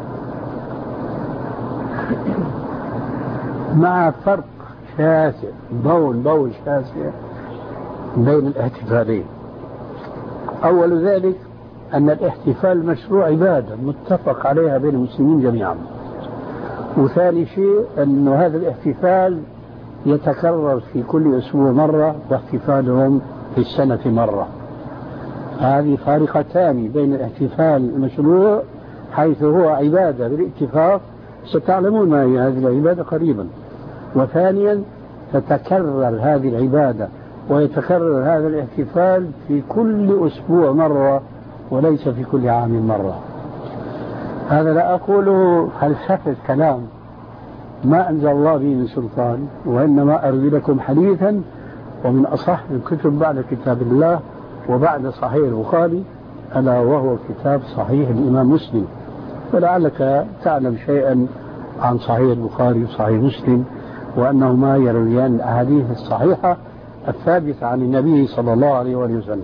مع فرق شاسع ضوء ضوء شاسع بين الاحتفالين. أول ذلك أن الاحتفال المشروع عبادة متفق عليها بين المسلمين جميعا. وثاني شيء أن هذا الاحتفال يتكرر في كل أسبوع مرة، واحتفالهم في السنة مرة. هذه فارقتان بين الاحتفال المشروع حيث هو عبادة بالاتفاق، ستعلمون ما هي هذه العبادة قريبا. وثانيا تتكرر هذه العبادة ويتكرر هذا الاحتفال في كل أسبوع مرة وليس في كل عام مرة. هذا لا أقوله فلسفة كلام ما أنزل الله به من سلطان، وإنما أروي لكم حديثا ومن أصح الكتب بعد كتاب الله وبعد صحيح البخاري، ألا وهو كتاب صحيح الإمام مسلم. فلعلك تعلم شيئا عن صحيح البخاري وصحيح مسلم، وأنهما يرويان الأحاديث الصحيحة الثابتة عن النبي صلى الله عليه وسلم.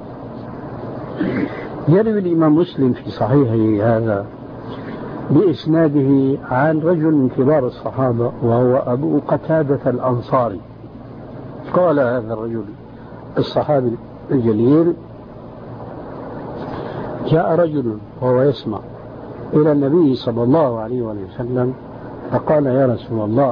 يروي الإمام مسلم في صحيحه هذا بإسناده عن رجل من كبار الصحابة وهو أبو قتادة الأنصاري. قال هذا الرجل الصحابي الجليل: جاء رجل وهو يسمع إلى النبي صلى الله عليه وسلم فقال: يا رسول الله،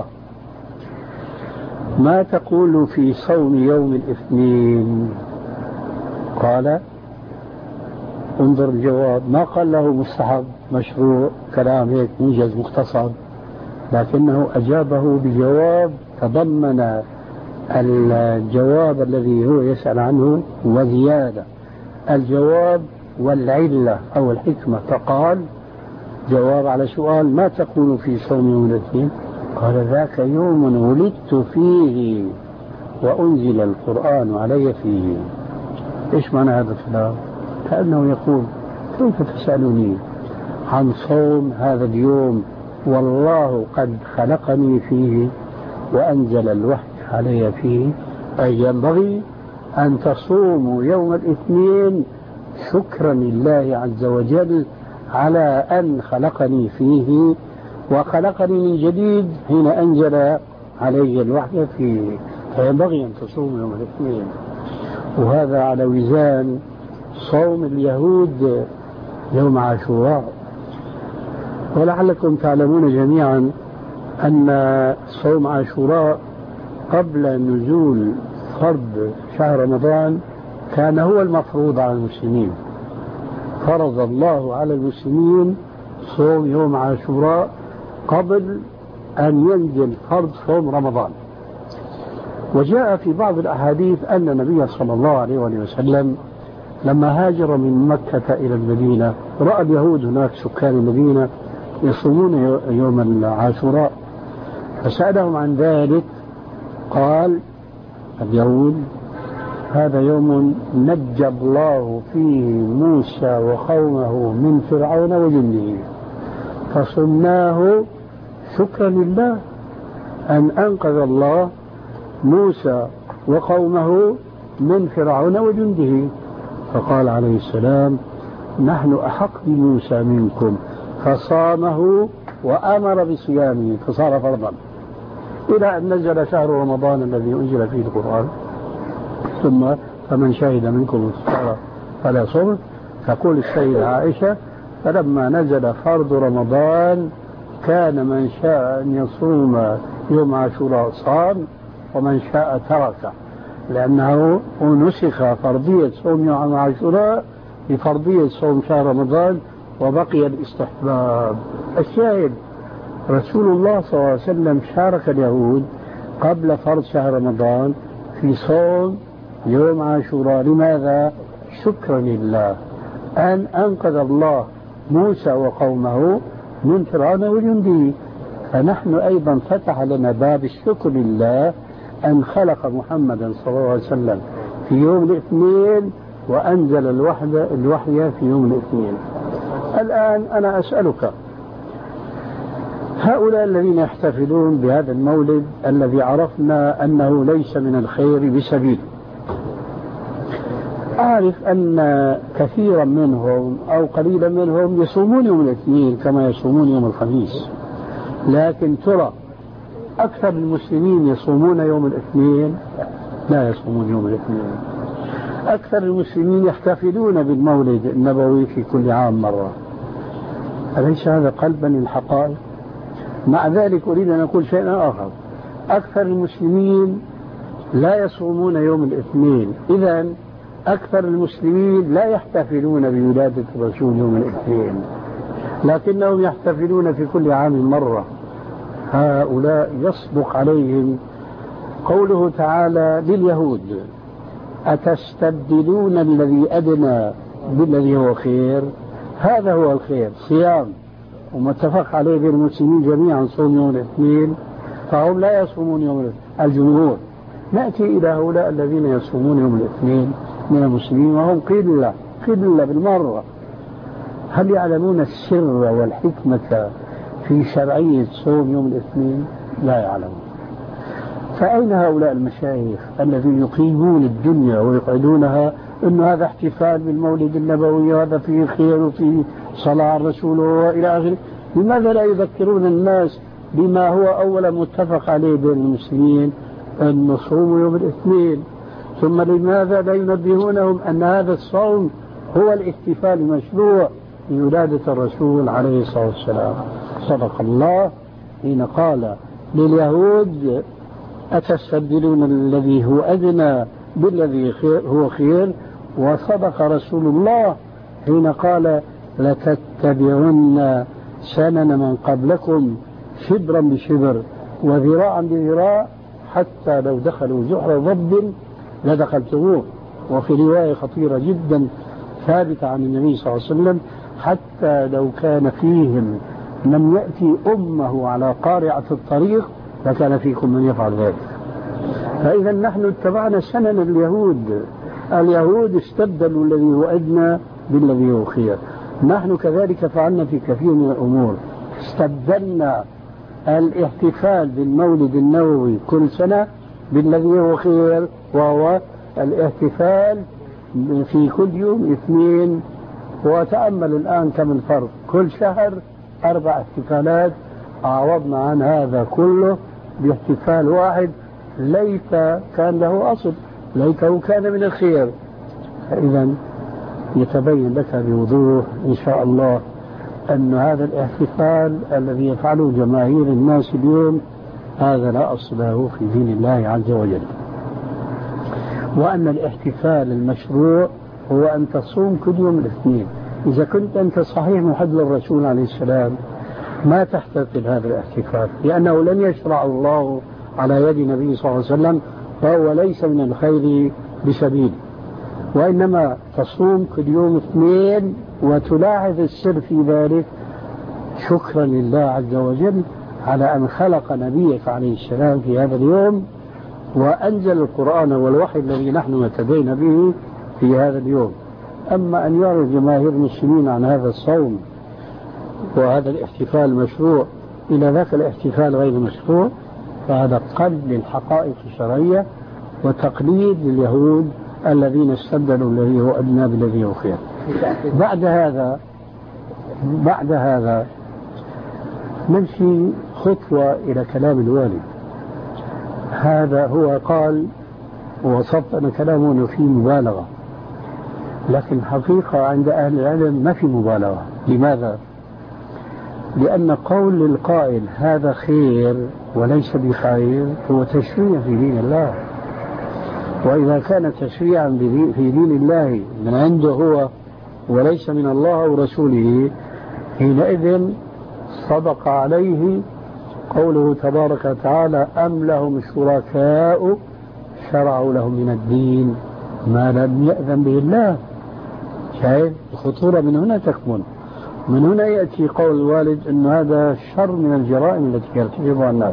ما تقول في صوم يوم الاثنين؟ قال: انظر الجواب، ما قال له مستحب مشروع كلام هيك موجز مختصر، لكنه أجابه بجواب تضمن الجواب الذي هو يسأل عنه وزيادة، الجواب والعلة أو الحكمة. فقال جواب على سؤال: ما تقول في صوم يوم الاثنين؟ قال: ذاك يوم ولدت فيه وأنزل القرآن علي فيه. إيش معنى هذا الكلام؟ كأنه يقول: كيف تسألني عن صوم هذا اليوم والله قد خلقني فيه وأنزل الوحي علي فيه؟ أي ينبغي أن تصوموا يوم الاثنين شكرا لله عز وجل على أن خلقني فيه وخلقني من جديد حين أنزل علي الوحي فيه، فينبغي أن تصوموا يوم الاثنين. وهذا على وزان صوم اليهود يوم عاشوراء. ولعلكم تعلمون جميعا أن صوم عاشوراء قبل نزول فرض شهر رمضان كان هو المفروض على المسلمين. فرض الله على المسلمين صوم يوم عاشوراء قبل أن ينزل فرض صوم رمضان. وجاء في بعض الأحاديث أن النبي صلى الله عليه وسلم لما هاجر من مكة إلى المدينة رأى اليهود هناك سكان المدينة يصومون يوم العاشوراء، فسألهم عن ذلك. قال اليهود: هذا يوم نجى الله فيه موسى وقومه من فرعون وجنده، فصمناه شكرا لله أن أنقذ الله موسى وقومه من فرعون وجنده، فقال عليه السلام نحن أحق بموسى منكم، فصامه وأمر بصيامه فصار فرضا، إلى أن نزل شهر رمضان الذي أنزل فيه القرآن، ثم فمن شهد منكم الفطر فلا صوم. تقول السيدة عائشة فلما نزل فرض رمضان كان من شاء أن يصوم يوم عاشوراء صام ومن شاء ترك، لأنه نسخ فرضية صوم يوم عاشوراء بفرضية صوم شهر رمضان وبقي الاستحباب. الشاهد رسول الله صلى الله عليه وسلم شارك اليهود قبل فرض شهر رمضان في صوم يوم عاشوراء. لماذا؟ شكرا لله أن أنقذ الله موسى وقومه من فرعون وجنده. فنحن أيضا فتح لنا باب الشكر لله أن خلق محمدا صلى الله عليه وسلم في يوم الاثنين وأنزل الوحي في يوم الاثنين. الآن أنا أسألك، هؤلاء الذين يحتفلون بهذا المولد الذي عرفنا أنه ليس من الخير بسبيل، أعرف أن كثيرا منهم أو قليلا منهم يصومون يوم الاثنين كما يصومون يوم الخميس، لكن ترى أكثر المسلمين يصومون يوم الاثنين؟ لا يصومون يوم الاثنين. أكثر المسلمين يحتفلون بالمولد النبوي في كل عام مرة. أليس هذا قلبا للحقائق؟ مع ذلك أريد أن أقول شيئا آخر، أكثر المسلمين لا يصومون يوم الاثنين، إذن أكثر المسلمين لا يحتفلون بولادة الرسول يوم الاثنين، لكنهم يحتفلون في كل عام مرة. هؤلاء يصدق عليهم قوله تعالى لليهود أتستبدلون الذي أدنى بالذي هو خير. هذا هو الخير، صيام ومتفق عليه بين المسلمين جميعا صوم يوم الاثنين، فهم لا يصومون يوم الاثنين الجمهور. نأتي إلى هؤلاء الذين يصومون يوم الاثنين من المسلمين وهم قلة قلة بالمرة. هل يعلمون السر والحكمة في شرعية صوم يوم الاثنين؟ لا يعلمون. فأين هؤلاء المشايخ الذين يقيمون الدنيا ويقعدونها أن هذا احتفال بالمولد النبوي وهذا فيه خير وفيه صلاة على الرسول وإلى آخره؟ لماذا لا يذكرون الناس بما هو أولا متفق عليه بين المسلمين أن نصوم يوم الاثنين؟ ثم لماذا لا ينبهونهم أن هذا الصوم هو الاحتفال المشروع بولادة الرسول عليه الصلاة والسلام؟ صدق الله حين قال لليهود أتستبدلون الذي هو أدنى بالذي هو خير، وصدق رسول الله حين قال لتتبعن سنن من قبلكم شبرا بشبر وذراعا بذراع حتى لو دخلوا جحر ضب لدخلتموه. وفي رواية خطيرة جدا ثابتة عن النبي صلى الله عليه وسلم حتى لو كان فيهم من يأتي أمه على قارعة الطريق لكان فيكم من يفعل ذلك. فإذا نحن اتبعنا سنن اليهود. اليهود استبدلوا الذي هو أدنى بالذي هو خير. نحن كذلك فعلنا في كثير من الأمور، استبدلنا الاحتفال بالمولد النبوي كل سنة بالذي هو خير، وهو الاحتفال في كل يوم اثنين. وتأمل الآن كم الفرق، كل شهر أربع احتفالات، أعوضنا عن هذا كله باحتفال واحد ليت كان له أصل، ليته كان من الخير. فإذا يتبين لك بوضوح إن شاء الله أن هذا الاحتفال الذي يفعله جماهير الناس اليوم هذا لا أصل له في دين الله عز وجل، وأن الاحتفال المشروع هو أن تصوم كل يوم الاثنين. إذا كنت أنت صحيح محب للرسول عليه السلام ما تحتفل هذا الاحتفال، لأنه لن يشرع الله على يد النبي صلى الله عليه وسلم، فهو ليس من الخير بسبيل. وإنما تصوم كل يوم اثنين وتلاحظ السر في ذلك شكرا لله عز وجل على أن خلق نبيك عليه السلام في هذا اليوم وأنزل القرآن والوحي الذي نحن اهتدينا به في هذا اليوم. أما أن يعرض جماهير المسلمين عن هذا الصوم وهذا الاحتفال مشروع إلى ذاك الاحتفال غير مشروع، فهذا قلب للحقائق الشرعية وتقليد لليهود الذين استبدلوا الذي هو أدنى بالذي هو خير. بعد هذا بعد هذا نمشي خطوة إلى كلام الوالد. هذا هو قال ووصفت أن كلامه فيه مبالغة، لكن الحقيقة عند أهل العلم ما في مبالغة. لماذا؟ لأن قول القائل هذا خير وليس بخير هو تشريع في دين الله، وإذا كان تشريعا في دين الله من عنده هو وليس من الله ورسوله حينئذ صدق عليه قوله تبارك وتعالى أم لهم شركاء شرعوا لهم من الدين ما لم يأذن به الله. شايف الخطورة من هنا تكمن. من هنا يأتي قول الوالد أن هذا شر من الجرائم التي يرتكبها الناس.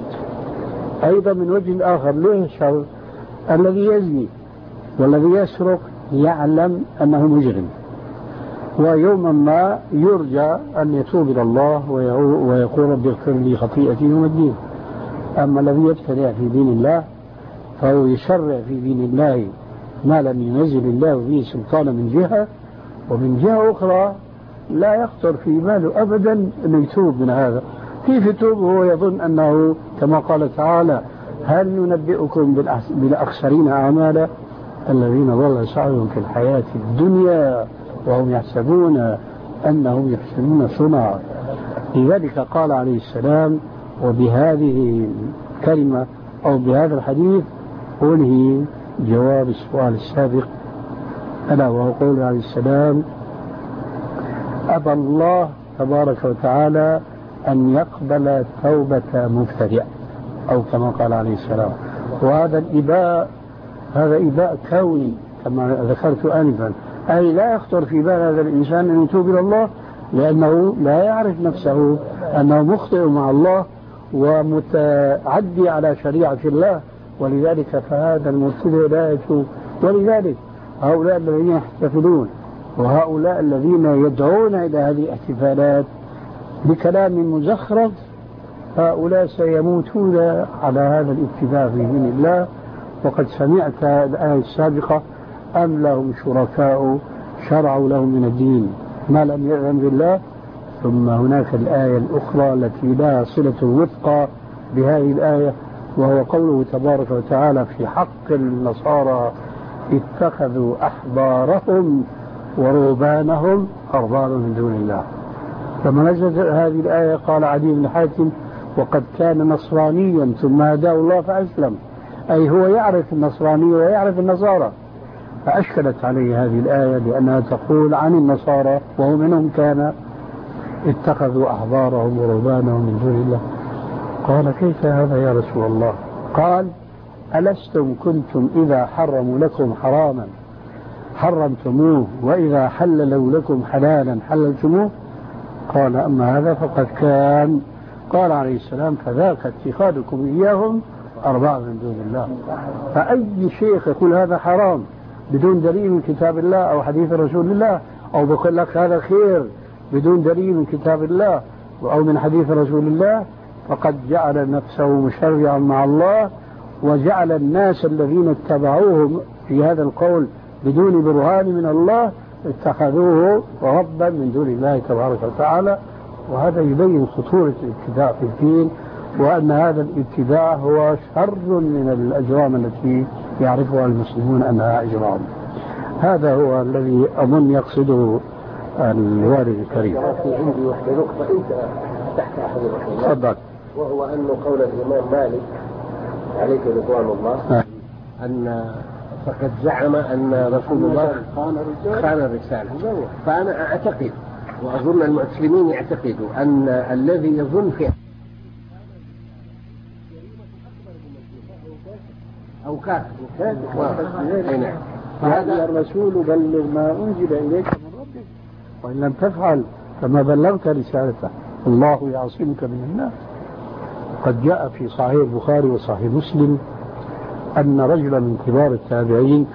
أيضا من وجه آخر ليه شر؟ الذي يزني والذي يسرق يعلم أنه مجرم، ويوما ما يرجى أن يتوب إلى الله ويقول رب اغفر لي خطيئتي يوم الدين. أما الذي يبتدع في دين الله فهو يشرع في دين الله ما لم ينزل الله به سلطانا من جهة، ومن جهة أخرى لا يخطر في باله أبدا أن يتوب من هذا. كيف يتوب وهو يظن أنه كما قال تعالى هل ننبئكم بالأخسرين أعمالا الذين ضل سعيهم في الحياة الدنيا وهم يحسبون أنهم يحسنون صنعا. لذلك قال عليه السلام وبهذه الكلمة أو بهذا الحديث أنهي جواب السؤال السابق، ألا وهو قول عليه السلام أبى الله تبارك وتعالى أن يقبل توبة مبتدئ أو كما قال عليه السلام. وهذا الإباء هذا إباء كوني كما ذكرت آنفا، أي لا يخطر في بال هذا الإنسان أن يتوب إلى الله لأنه لا يعرف نفسه أنه مخطئ مع الله ومتعدي على شريعة الله، ولذلك فهذا المبتدئ لا يتوب. ولذلك هؤلاء الذين يحتفلون وهؤلاء الذين يدعون إلى هذه الاحتفالات بكلام مزخرف هؤلاء سيموتون على هذا الاتباع في دين الله. وقد سمعت الآية السابقة أم لهم شركاء شرعوا لهم من الدين ما لم يأذن بالله، ثم هناك الآية الأخرى التي لها صلة وفق بهذه الآية وهو قوله تبارك وتعالى في حق النصارى اتخذوا أحبارهم ورهبانهم أربابا من دون الله. لما نزلت هذه الآية قال عدي بن حاتم وقد كان نصرانيا ثم هداه الله فأسلم، أي هو يعرف النصرانية ويعرف النصارى، فأشكلت عليه هذه الآية لأنها تقول عن النصارى وهو منهم كان اتخذوا أحبارهم ورهبانهم من دون الله. قال كيف هذا يا رسول الله؟ قال ألستم كنتم إذا حرموا لكم حراما حرمتموه وإذا حللوا لكم حلالا حللتموه؟ قال أما هذا فقد كان. قال عليه السلام فذاك اتخاذكم إياهم أربعة من دون الله. فأي شيخ يقول هذا حرام بدون دليل من كتاب الله أو حديث رسول الله، أو بقول لك هذا خير بدون دليل من كتاب الله أو من حديث رسول الله، فقد جعل نفسه مشرعا مع الله وجعل الناس الذين اتبعوه في هذا القول بدون برهان من الله اتخذوه ربا من دون الله تبارك وتعالى. وهذا يبين خطورة الابتداع في الدين، وأن هذا الابتداع هو شر من الأجرام التي يعرفها المسلمون أنها أجرام. هذا هو الذي أظن يقصده الوالد الكريم. عندي واحدة نقطة أنت تحت أحد الرحمن، تفضل. وهو أن قول الإمام مالك عليه رضوان الله أن فقد زعم أن رسول الله خان الرسالة. فأنا أعتقد وأظن المسلمين يعتقدوا أن الذي يظن في أو كافر فهذا الرسول بلغ ما أنزل إليك من ربك وإن لم تفعل فما بلغت رسالته الله يعصمك من الناس. قد جاء في صحيح البخاري وصحيح مسلم أن رجلا من كبار التابعين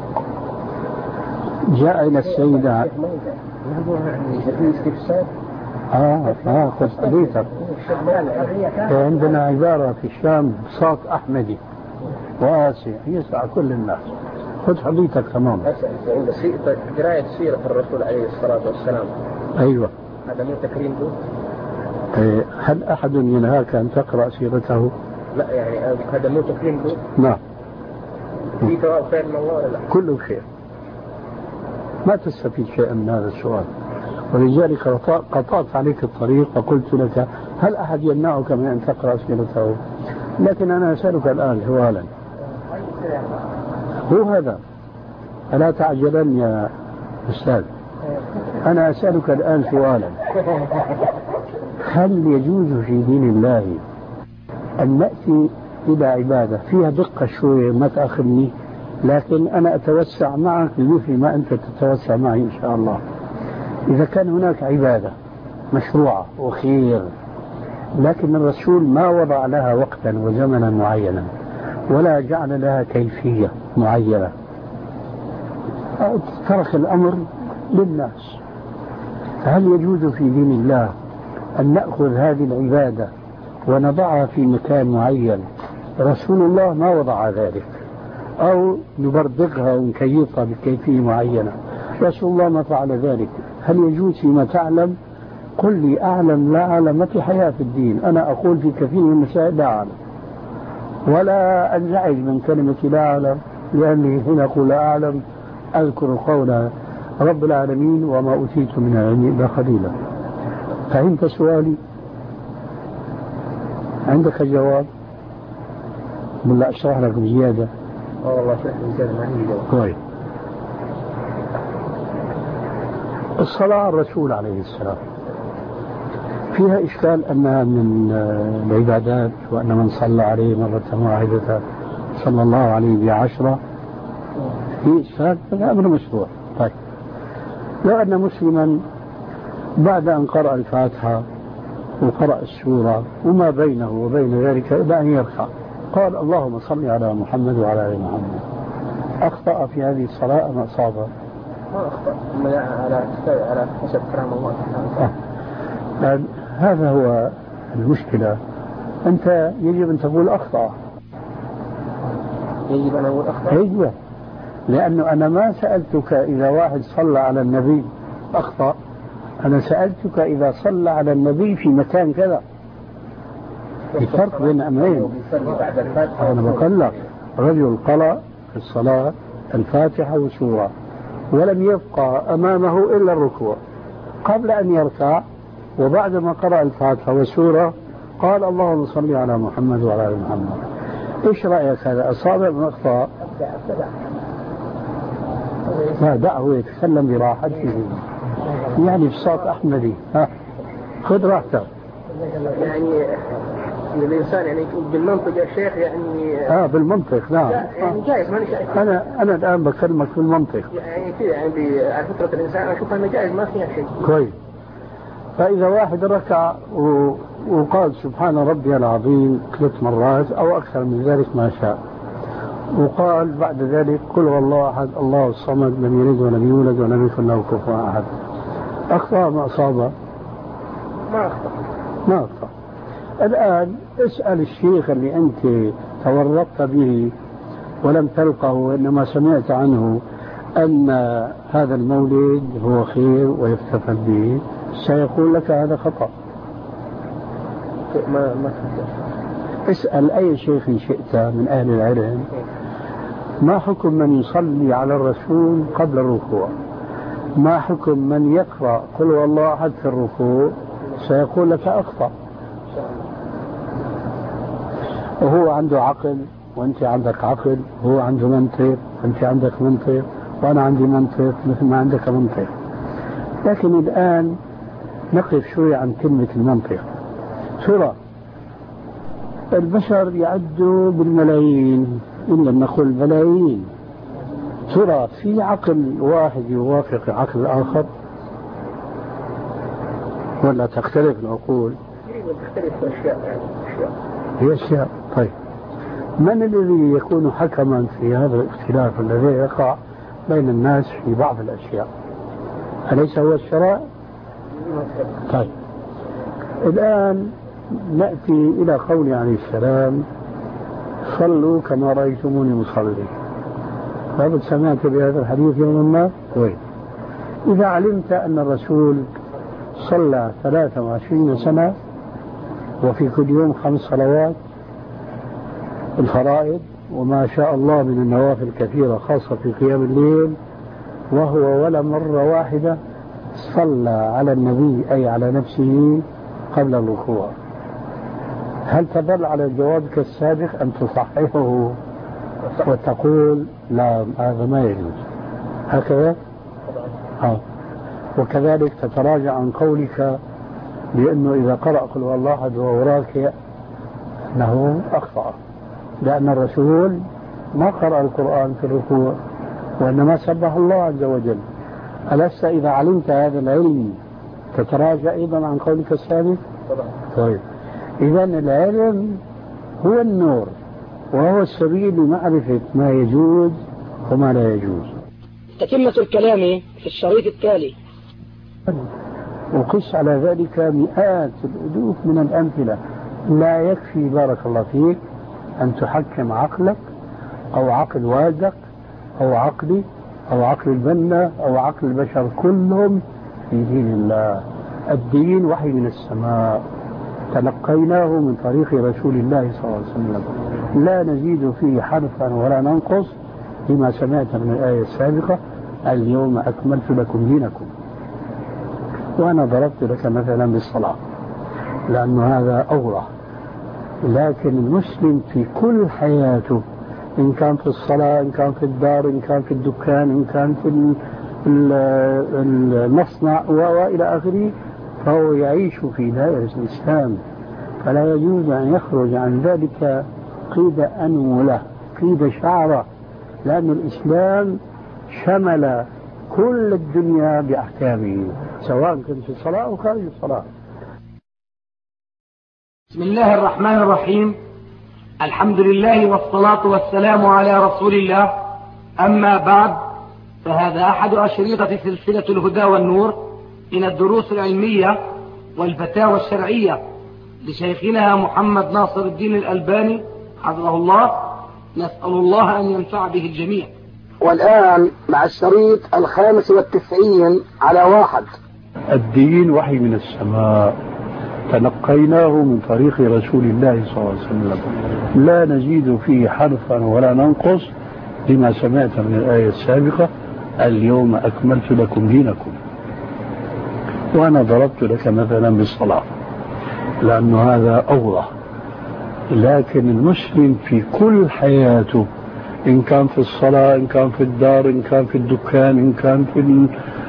جاء إلى السيدة اه اه خذ حديثك. عندنا عبارة في الشام بساط أحمدي واسع يسع كل الناس. خذ حديثك تماما. قراية سيرة الرسول عليه الصلاة والسلام. أيوة. هذا مو تكريم له؟ هل أحد ينهاك أن تقرأ سيرته؟ لا يعني هذا مو تكريم له؟ نعم. في ثواب خير من الله ولا لا؟ كله خير. ما تستفيد شيئا من هذا السؤال، ولذلك قطعت عليك الطريق وقلت لك هل أحد يمنعك من أن تقرأ سيرته؟ لكن أنا أسألك الآن سؤالا، هو هذا، ألا تعجلن يا أستاذ، أنا أسألك الآن سؤالا، هل يجوز في دين الله أن نأتي إلى عبادة فيها دقة شوية ما تأخذني، لكن أنا أتوسع معك بمثل ما أنت تتوسع معي إن شاء الله. إذا كان هناك عبادة مشروعة وخير لكن الرسول ما وضع لها وقتا وزمنا معينا ولا جعل لها كيفية معينة، ترك الأمر للناس، هل يجوز في دين الله أن نأخذ هذه العبادة ونضعها في مكان معين رسول الله ما وضع ذلك، أو نبردقها ونكيفها بكيفية معينة رسول الله ما فعل ذلك؟ هل يجوز فيما تعلم؟ قل لي أعلم لا أعلم، ما في حياة في الدين. أنا أقول في كثير من المسائل لا أعلم ولا أنزعج من كلمة لا أعلم، لأني هنا أقول لا أعلم أذكر قول رب العالمين وما أوتيت من العلم إلا قليلا. فهمت سؤالي؟ عندك جواب؟ ولا أشرح لك بزيادة؟ اه والله شرح لي بزيادة ما عندي جواب. طيب، الصلاة على الرسول عليه السلام فيها إشكال أنها من العبادات، وأن من صلى عليه مرة واحدة صلى الله عليه بعشرة، في إشكال، هذا أمر مشروع. طيب، لو أن مسلما بعد أن قرأ الفاتحة وقرأ السورة وما بينه وبين ذلك إلى أن يركع قال اللهم صل على محمد وعلى آل محمد، أخطأ في هذه الصلاة أم أصاب؟ ما أخطأ، على على حسب كلام الله سبحانه. آه. هذا هو المشكلة، أنت يجب أن تقول أخطأ. يجب أن أقول أخطأ؟ أيوة، لأنه أنا ما سألتك إذا واحد صلى على النبي أخطأ، أنا سألتك إذا صلى على النبي في مكان كذا. في فرق بين أمرين. أنا بقول لك رجل قرأ في الصلاة الفاتحة وسورة ولم يبقى أمامه إلا الركوع، قبل أن يركع وبعدما قرأ الفاتحة والسورة قال اللهم صل على محمد وعلى آل محمد، إيش رأيك؟ هذا أصاب من أخطاء؟ لا، دعه يتكلم براحته، يعني بصوت أحمدي. ها، خذ راحتك. يعني الإنسان يعني بالمنطق يا شيخ، يعني اه بالمنطق، نعم. يعني جائز، ما أنا أنا الآن بكلمك بالمنطق. يعني كذا، يعني على فكرة الإنسان أنا أشوف أنه جائز ما فيها شيء. كويس. فإذا واحد ركع و... وقال سبحان ربي العظيم ثلاث مرات أو أكثر من ذلك ما شاء، وقال بعد ذلك قل هو الله أحد الله الصمد لم يلد ولم يولد ولم يكن له كفوا أحد، أخطأ ما أصاب؟ ما أخطأ. ما أخطأ. الآن اسأل الشيخ اللي أنت تورطت به ولم تلقه وإنما سمعت عنه أن هذا المولد هو خير ويفتخر به، سيقول لك هذا خطأ. ما ما اسأل أي شيخ شئت من أهل العلم ما حكم من يصلي على الرسول قبل الركوع، ما حكم من يقرأ قل هو الله أحد في الركوع، سيقول لك أخطأ. وهو عنده عقل وأنت عندك عقل، هو عنده منطق وأنت عندك منطق وأنا عندي منطق مثل ما عندك منطق. لكن الآن نقف شوي عن كلمة المنطق. ترى البشر يعدوا بالملايين إن لم نقل بلايين، ترى في عقل واحد يوافق عقل الآخر ولا تختلف العقول؟ تختلف أشياء يعني أشياء هي أشياء. طيب، من الذي يكون حكما في هذا الاختلاف الذي يقع بين الناس في بعض الأشياء؟ أليس هو الشرع؟ طيب، الآن نأتي إلى قول عليه السلام صلوا كما رأيتموني مصلي. هل سمعت بهذا الحديث يوما ما؟ وين؟ إذا علمت أن الرسول صلى ثلاثة وعشرين سنة وفي كل يوم خمس صلوات الفرائض وما شاء الله من النوافل كثيرة خاصة في قيام الليل، وهو ولا مرة واحدة صلى على النبي أي على نفسه قبل الركوع، هل تظل على جوابك السابق أن تصححه وتقول لا هذا ما يجوز هكذا؟ آه. وكذلك تتراجع عن قولك بأنه إذا قرأ قل هو الله أحد وهو راكع أنه أخطأ، لأن الرسول ما قرأ القرآن في الركوع وإنما سبح الله عز وجل. ألست إذا علمت هذا العلم تتراجع أيضا عن قولك السابق؟ طيب إذا العلم هو النور وهو السبيل لمعرفة ما يجوز وما لا يجوز. تتمة الكلام في الشريط التالي. وقس على ذلك مئات الألوف من الأمثلة. لا يكفي بارك الله فيك أن تحكم عقلك أو عقل والدك أو عقلي أو عقل البنا أو عقل البشر كلهم في دين الله. الدين وحي من السماء تلقيناه من طريق رسول الله صلى الله عليه وسلم، لا نزيد فيه حرفا ولا ننقص لما سمعت من الآية السابقة اليوم أكملت لكم دينكم. وأنا ضربت لك مثلا بالصلاة لأن هذا أوضح، لكن المسلم في كل حياته إن كان في الصلاة إن كان في الدار إن كان في الدكان إن كان في المصنع وإلى آخره فهو يعيش في دائرة الإسلام، فلا يجوز أن يخرج عن ذلك قيد أنملة قيد شعرة، لأن الإسلام شمل كل الدنيا بأحكامه سواء كنت في الصلاة أو خارج الصلاة. بسم الله الرحمن الرحيم، الحمد لله والصلاة والسلام على رسول الله، أما بعد، فهذا أحد أشرطة سلسلة الهدى والنور من الدروس العلمية والفتاوى الشرعية لشيخنا محمد ناصر الدين الألباني حفظه الله، نسأل الله أن ينفع به الجميع. والآن مع الشريط الخامس والتسعين على واحد. الدين وحي من السماء تلقيناه من طريق رسول الله صلى الله عليه وسلم، لا نزيد فيه حرفا ولا ننقص لما سمعت من الآية السابقة اليوم أكملت لكم دينكم. وأنا ضربت لك مثلا بالصلاة لأن هذا أوضح، لكن المسلم في كل حياته إن كان في الصلاة إن كان في الدار إن كان في الدكان إن كان في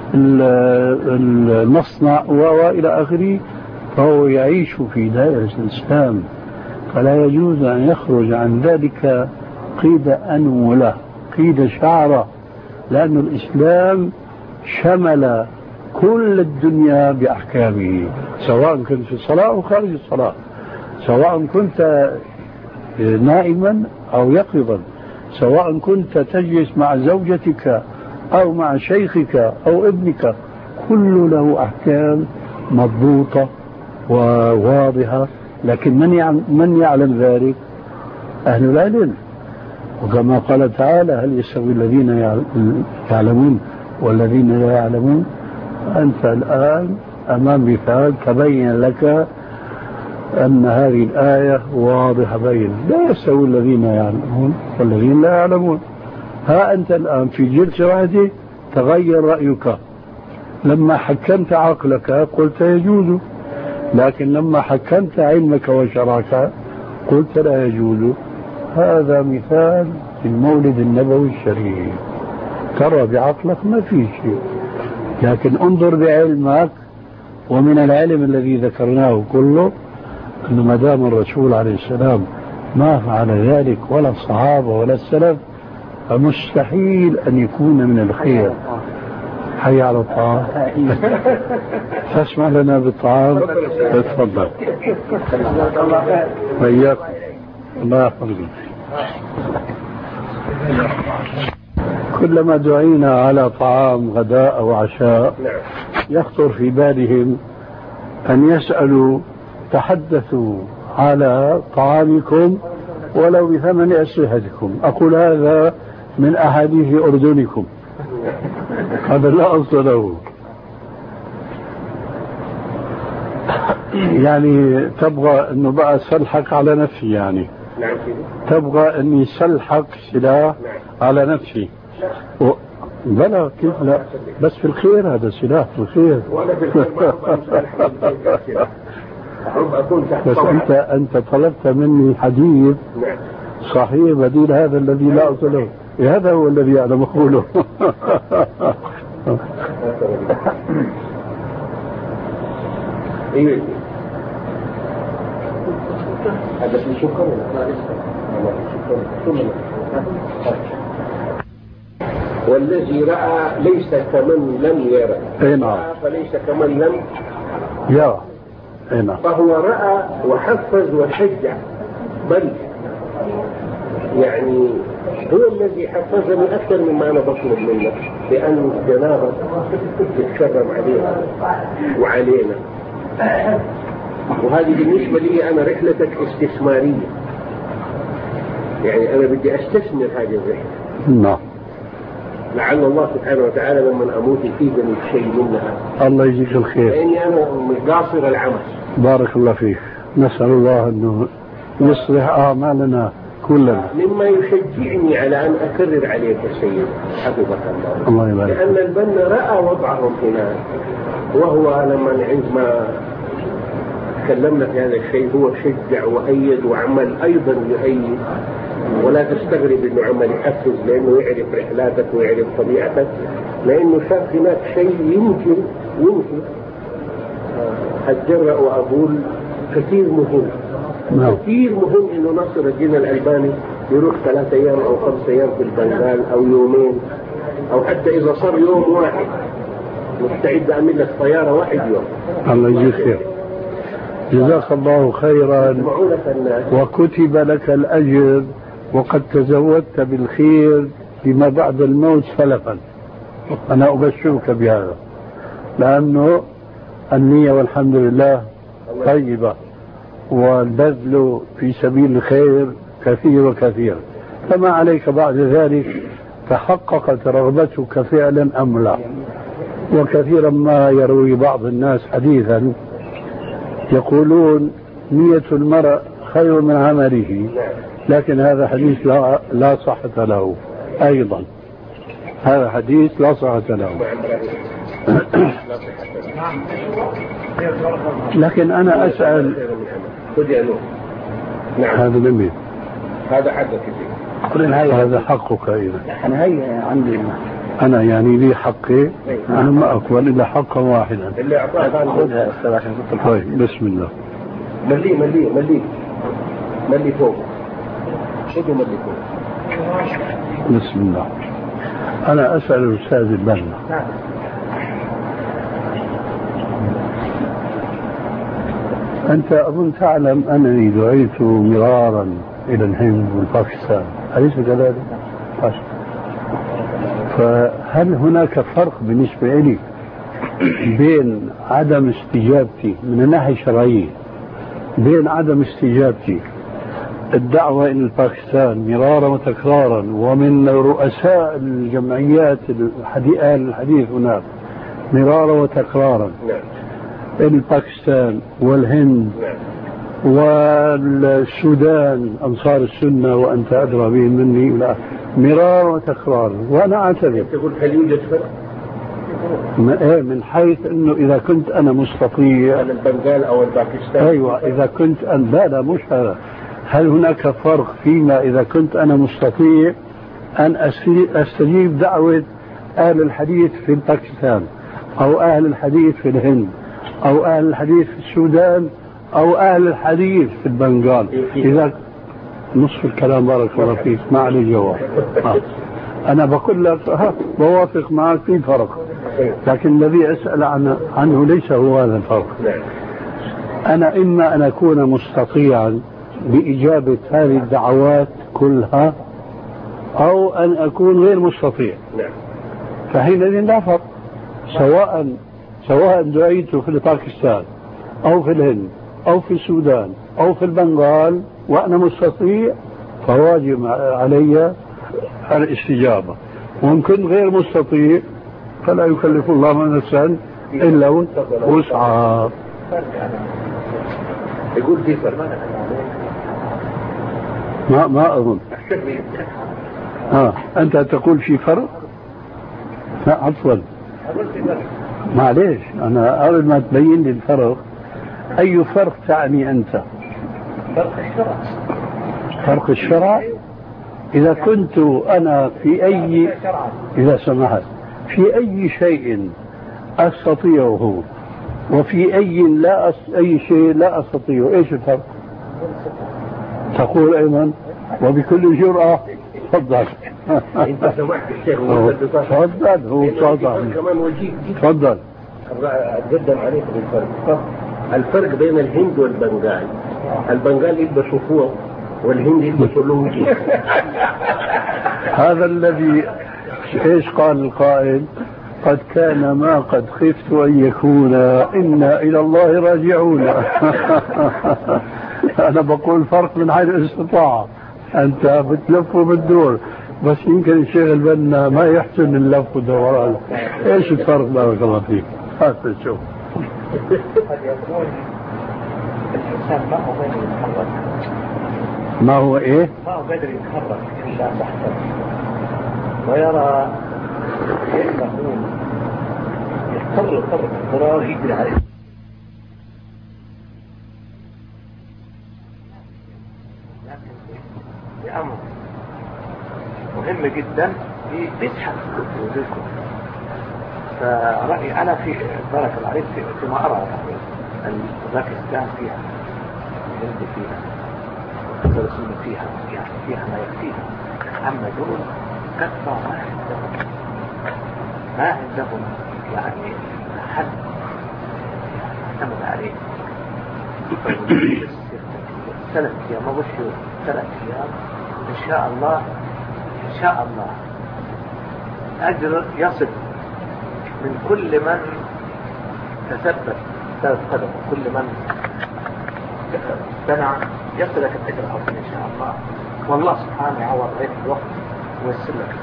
المصنع وإلى آخره فهو يعيش في دائرة الإسلام، فلا يجوز أن يخرج عن ذلك قيد أنملة قيد شعرة، لأن الإسلام شمل كل الدنيا بأحكامه سواء كنت في الصلاة أو خارج الصلاة، سواء كنت نائما أو يقظا، سواء كنت تجلس مع زوجتك أو مع شيخك أو ابنك، كل له أحكام مضبوطة وواضحة. لكن من يعلم, من يعلم ذلك؟ أهل العلم. وكما قال تعالى هل يستوي الذين يعلمون والذين لا يعلمون؟ أنت الآن أمام مثال تبين لك أن هذه الآية واضحة بين لا يستوي الذين يعلمون والذين لا يعلمون. ها أنت الآن في جلسة واحدة تغير رأيك، لما حكمت عقلك قلت يجوز، لكن لما حكمت علمك وشرعك قلت لا يجوز. هذا مثال المولد النبوي الشريف، ترى بعقلك ما في شيء، لكن انظر بعلمك. ومن العلم الذي ذكرناه كله أن ما دام الرسول عليه السلام ما فعل ذلك ولا الصحابة ولا السلف فمستحيل أن يكون من الخير. حي على الطعام. تسمع لنا بالطعام؟ تفضل. وإياك. الله يحفظك. كلما دعينا على طعام غداء أو عشاء يخطر في بالهم أن يسألوا تحدثوا على طعامكم ولو بثمن أسلحتكم. أقول هذا من أحاديث أردنكم، هذا لا أصل له. يعني تبغى أنه بقى سلحك على نفسي، يعني تبغى أني سلحك سلاح على نفسي و... بلا كيف لا، بس في الخير، هذا سلاح في الخير. بس أنت أنت طلبت مني حديث صحيح بديل هذا الذي لا أصل له. هذا هو الذي أنا بقوله. والذي رأى ليس كمن لم يرى. اي نعم. فليس كمن لم يرى. اي نعم. فهو رأى وحفز وشجع، بل يعني هو الذي حفزني أكثر مما أنا بطلب منه، لأن جنابه يتكرم عليها وعلينا. وهذه بالنسبة لي أنا رحلتك استثمارية، يعني أنا بدي أستثمر هذه الرحلة. نعم. لعل الله سبحانه وتعالى لما أموت يفيدني شيء منها. الله يجزيك الخير. لأني أنا قاصر العمل. بارك الله فيك. نسأل الله أنه يصلح أعمالنا كلنا. مما يشجعني على أن أكرر عليك السيد حفظك الله. الله يبارك. لأن البنا رأى وضعهم هنا، وهو لما عندما تكلمنا في هذا الشيء هو شجع وأيد وعمل أيضا يؤيد. ولا تستغرب انه عمل يحفز، لانه يعرف رحلاتك ويعرف طبيعتك، لانه شاف هناك شيء يمكن يمكن اتجرأ واقول كثير مهم. نعم. كثير مهم انه ناصر الدين الألباني يروح ثلاثة ايام او خمسة ايام في البنغال او يومين، او حتى اذا صار يوم واحد مستعد اعمل لك طيارة واحد يوم. الله يجزيك خير. جزاك الله خيرا وكتب لك الأجر، وقد تزودت بالخير بما بعد الموت سلفا. أنا أبشرك بهذا، لأنه النية والحمد لله طيبة، والبذل في سبيل الخير كثير وكثير. فما عليك بعد ذلك تحققت رغبتك فعلا أم لا. وكثيرا ما يروي بعض الناس حديثا يقولون نية المرء خير من عمله، لكن هذا حديث لا, لا صحة له. أيضا هذا حديث لا صحة له. لكن أنا أسأل، هذا لمين؟ هذا حقك. هذا حقك أيضا. أنا هي عندي أنا يعني لي حقي، أنا ما أقبل إلا حقا واحدا. اللي أعطاك خذها أستاذ عشان تطلع. طيب بسم الله. ملي ملي ملي ملي فوق. خذوا ملي فوق. بسم الله. أنا أسأل الأستاذ البنا، أنت أظن تعلم أنني دعيت مرارا إلى الهند والباكستان، أليس كذلك؟ فهل هناك فرق بالنسبة لي بين عدم استجابتي من الناحية الشرعية، بين عدم استجابتي الدعوة إلى باكستان مرارا وتكرارا ومن رؤساء الجمعيات أهل الحديث هناك مرارا وتكرارا إلى باكستان والهند والسودان أنصار السنة وأنت أدرى بهم مني، لا مرارا وتكرارا، وأنا أعتذر. تقول هل يوجد فرق؟ من حيث أنه إذا كنت أنا مستطيع على البنغال أو الباكستان. أيوة إذا كنت أنا، لا لا مش هذا، هل هناك فرق فيما إذا كنت أنا مستطيع أن أستجيب دعوة أهل الحديث في باكستان أو أهل الحديث في الهند أو أهل الحديث في السودان أو أهل الحديث في البنغال؟ إذا نصف الكلام بارك الله فيك ما عليه جواب. أنا بقول لك ها بوافق معك في فرق، لكن الذي أسأل عنه, عنه ليس هو هذا الفرق. أنا إما أن أكون مستطيعا بإجابة هذه الدعوات كلها أو أن أكون غير مستطيع، فحينئذ لا فرق. سواء سواء دعيت في باكستان أو في الهند أو في السودان أو في البنغال وأنا مستطيع فواجب علي الاستجابة، وإن كنت غير مستطيع فلا يكلف الله نفسا إلا وسعها. يقول في فرق ما ما أظن. آه أنت تقول في فرق؟ لا عفوا معليش، أنا قبل ما تبين لي الفرق أي فرق تعني أنت؟ فرق الشرع. فرق الشرع. إذا كنت أنا في أي، إذا سمحت، في أي شيء أستطيعه وفي أي لا أس... أي شيء لا أستطيعه، إيش الفرق؟ تقول أيمن وبكل جرأة. تفضل. أنت سمعت الشيخ تفضل. هو تفضل كمان وجيه. تفضل. أتقدم عليك بالفرق. الفرق بين الهند والبنغال، البنغال يلبسوا فوق والهند يلبسوا لونجي. هذا الذي ايش قال القائل؟ قد كان ما قد خفت ان يكون انا الى الله راجعون. انا بقول فرق من حيث الاستطاعه، انت بتلف وبتدور، بس يمكن الشيخ البنا ما يحسن اللف والدوران. ايش الفرق بارك الله فيك؟ هات شوف. قد يكون الإنسان ما هو قادر يتحرك. ما هو إيه؟ ما هو قادر يتحرك إلا محتاج، ويرى أنه يضطر يضطر اضطرار يجري عليه. لكن بأمر مهم جدا بيسحب وجودكم. فرأيي أنا في بارك الله عليك فيما أرى باكستان فيها، الهند فيها، الفلسطين فيها، يعني فيها ما يكفيها. أما دول كثرة ما عندهم ما عندهم يعني حد يعتمد عليه. ثلاث أيام ما بشوا ثلاث أيام إن شاء الله إن شاء الله أجر يصل من كل من تثبت ثلاث قدم، كل من استمع يصل لك الأجر عظيم إن شاء الله. والله سبحانه يعوض عليك الوقت ويسر لك.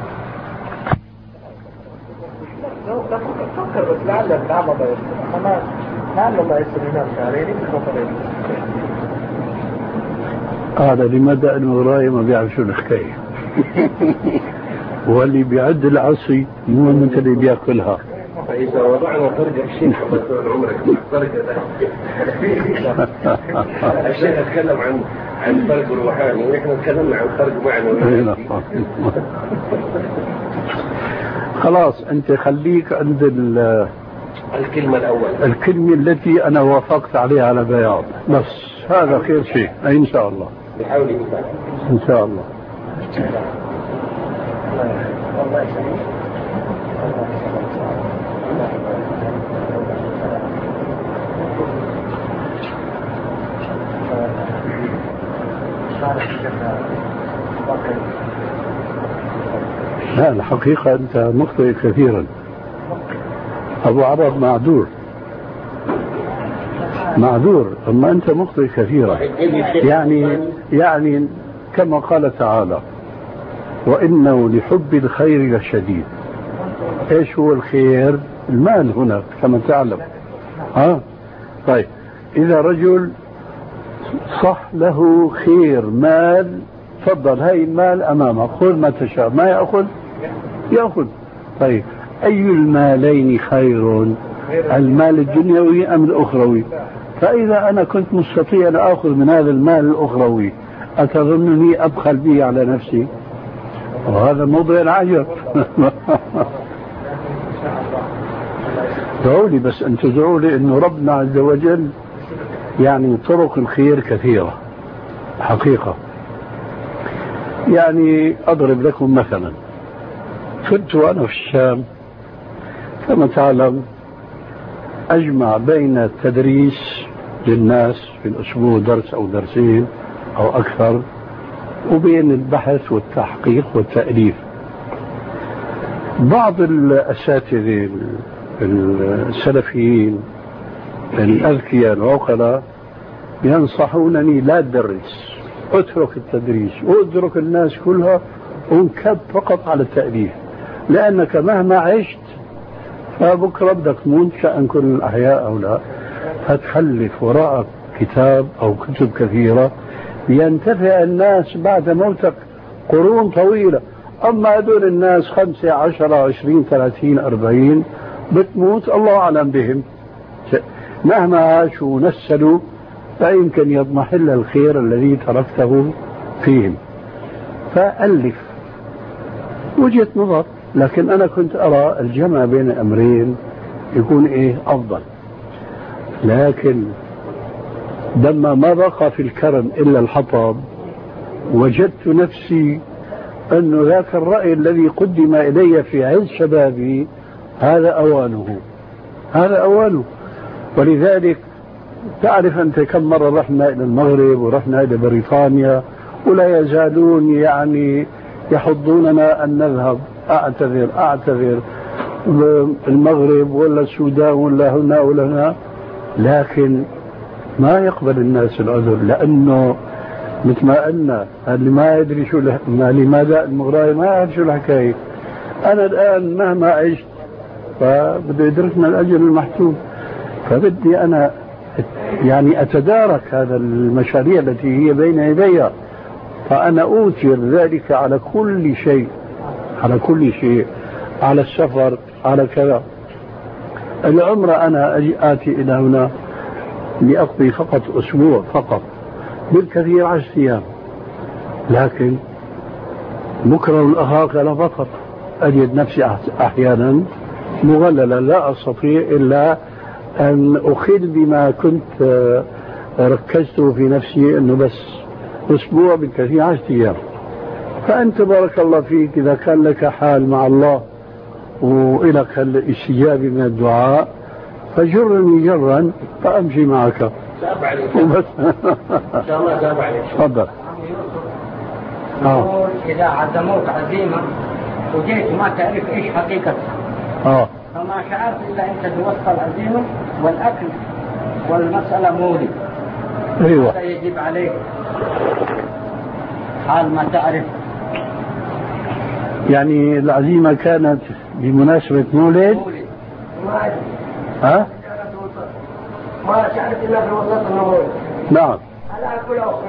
فكر بس لعل لعل الله يسر، أما لعل الله يسر لنا شهرين يمكن هذا لماذا أنه راي ما بيعرف شو الحكاية. واللي بيعد العصي مو مثل اللي بياكلها. فإذا وضعنا فرق الشيخ طول عمرك فرق الشيخ اتكلم عن عن فرق روحاني ونحن تكلمنا عن فرق معنوي. خلاص أنت خليك عند الكلمة الأولى، الكلمة التي أنا وافقت عليها على بياض، بس هذا خير شيء إن شاء الله. بحاول إن شاء الله. الله يسلمك. لا الحقيقة أنت مخطئ كثيرا. أبو عرب معذور معذور، أما أنت مخطئ كثيرا. يعني يعني كما قال تعالى وإنه لحب الخير لشديد. إيش هو الخير؟ المال هنا كما تعلم. ها طيب إذا رجل صح له خير مال، تفضل هاي المال أمامك، خذ ما تشاء، ما يأخذ يأخذ. طيب أي المالين خير، المال الدنيوي أم الأخروي؟ فإذا أنا كنت مستطيع أن أخذ من هذا المال الأخروي أتظنني أبخل به على نفسي؟ وهذا موضوع العجب. ادعوا لي بس أن تدعوا لي أنه ربنا عز وجل يعني طرق الخير كثيرة حقيقة. يعني أضرب لكم مثلا، كنت وأنا في الشام كما تعلم أجمع بين التدريس للناس في الأسبوع درس أو درسين أو أكثر، وبين البحث والتحقيق والتأليف. بعض الأساتذة السلفيين الأذكياء العقلاء ينصحونني لا تدرس، اترك التدريس واترك الناس كلها وانكب فقط على التأليف، لأنك مهما عشت فبكرة بدك تموت شأن كل الأحياء أو لا، فتخلف وراءك كتاب أو كتب كثيرة ينتفع الناس بعد موتك قرون طويلة. أما هذول الناس خمسة عشرة عشرين ثلاثين أربعين بتموت الله أعلم بهم، مهما عاشوا ونسلوا فيمكن يضمحل الخير الذي تركته فيهم. فألف وجهة نظر، لكن أنا كنت أرى الجمع بين الأمرين يكون إيه أفضل. لكن لما ما بقى في الكرم إلا الحطب وجدت نفسي أن ذاك الرأي الذي قدم إلي في عز شبابي هذا أوانه، هذا أوانه. ولذلك تعرف أنت كم مرة رحنا إلى المغرب ورحنا إلى بريطانيا ولا يزالون يعني يحضوننا أن نذهب. أعتذر أعتذر المغرب ولا السودان ولا هنا ولا هنا، لكن ما يقبل الناس العذر، لأنه مثل ما قلنا اللي ما يدري شو لماذا المغراي ما يعرف شو الحكاية. أنا الآن مهما عشت فبده يدركنا الأجر المحتوم، فبدي أنا يعني أتدارك هذا المشاريع التي هي بين يدي، فأنا أوتر ذلك على كل شيء، على كل شيء، على السفر، على كذا. العمرة أنا أجي آتي إلى هنا لأقضي فقط أسبوع فقط، بالكثير عشر أيام، لكن مكرم أخاك لا بطل. أجد نفسي أحيانا مغللا لا أستطيع إلا أن أخل بما كنت ركزته في نفسي أنه بس أسبوع بالكثير عشر أيام. فأنت بارك الله فيك إذا كان لك حال مع الله وإلك الاستجابة من الدعاء فجرني جرا فأمشي معك. سأب عليك وبس. إن شاء الله سأب عليك. تفضل. آه. إذا عزموك عزيمة وجيت ما تعرف إيش حقيقتها، آه. فما شعرت إلا أنت توصل العزيمة والأكل والمسألة مولد. أيوة. هذا يجب عليك حال ما تعرف. يعني العزيمة كانت بمناسبة مولد؟ مولد. ما أدري. ها؟ ما شعرت إلا في وسط المولد. نعم. على كل أخر.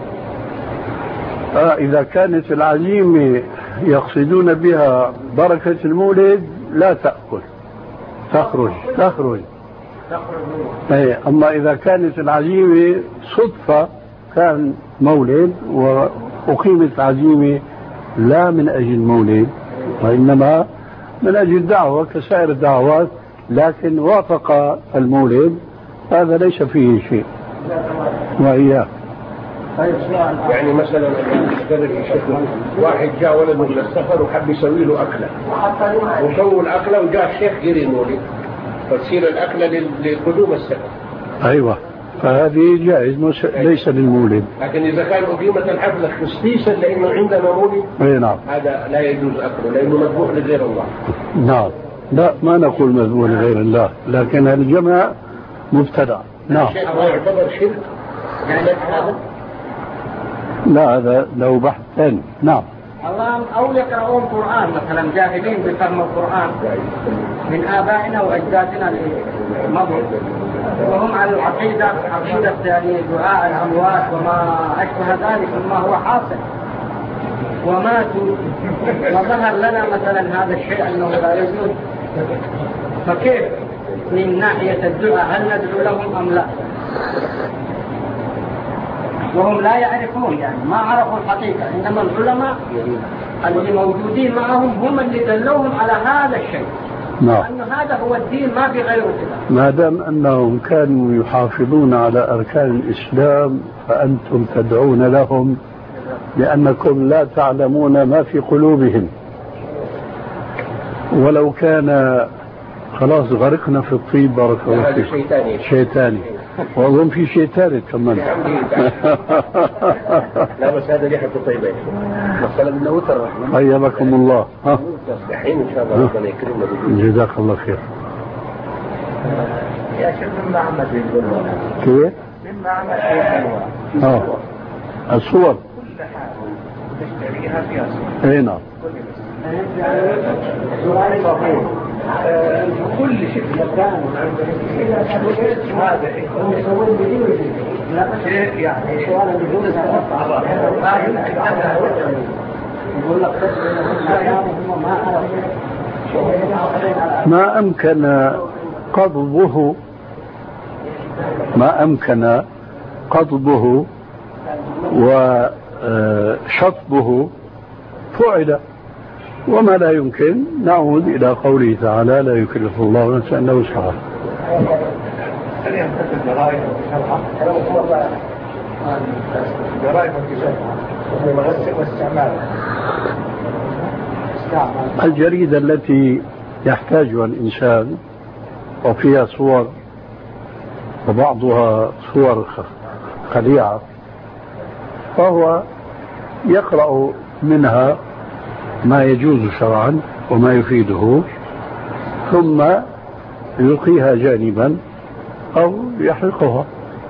آه إذا كانت العزيمة يقصدون بها بركة المولد لا تأكل، تخرج تخرج. أي أما إذا كانت العزيمة صدفة كان مولد وأقيمت عزيمة لا من أجل مولد وإنما من أجل دعوة كسائر الدعوات، لكن وافق المولد هذا ليس فيه شيء. وإياه يعني مثلا واحد جاء ولده من السفر وحب يسوي له أكلة وسووا الأكلة وجاء الشيخ جري مولد فتصير الأكلة لقدوم السفر. أيوة فهذه جائز ليس للمولد. لكن إذا كان أقيمت الحفلة خصيصا لأنه عندنا مولد أي نعم هذا لا يجوز أكله لأنه مذبوح لغير الله. نعم لا ما نقول مذبوح لغير الله، لكن الجمع مبتدع. نعم يعتبر شرك يعني هذا لا هذا له بحث ثاني. نعم اللهم أو يقرؤون قرآن مثلا جاهلين بفهم القرآن من آبائنا وأجدادنا المضوا وهم على العقيدة عقيدة يعني دعاء الأموات وما أشبه ذلك مما هو حاصل وماتوا وظهر لنا مثلا هذا الشيء أنه لا يجوز، فكيف من ناحية الدعاء هل ندعو لهم أم لا؟ وهم لا يعرفون يعني ما عرفوا الحقيقة، إنما العلماء اللي موجودين معهم هم اللي دلوهم على هذا الشيء. نعم أنه هذا هو الدين ما في غيره كده. ما دام أنهم كانوا يحافظون على أركان الإسلام فأنتم تدعون لهم لأنكم لا تعلمون ما في قلوبهم. ولو كان خلاص غرقنا في الطيب بارك الله فيك. شيء ثاني شيء ثاني وأظن في شيء ثالث كمان. لا بس هذا ريحته طيبة مثلا من وتر طيبكم الله. ها الحين إن شاء الله ربنا يكرمنا. جزاك الله خير. يا شيخ مما عمد يقول كيف؟ اه الصور كل حاجة تشتريها فيها صور. اي نعم. كل شيء هذا شيء يعني ما أمكن قضبه ما أمكن قضبه وشطبه فعل، وما لا يمكن نعود إلى قوله تعالى لا يكلف الله نفسا إلا وسعها. الجريدة التي يحتاجها الإنسان وفيها صور وبعضها صور خليعة، فهو يقرأ منها ما يجوز شرعا وما يفيده ثم يلقيها جانبا أو يحرقها.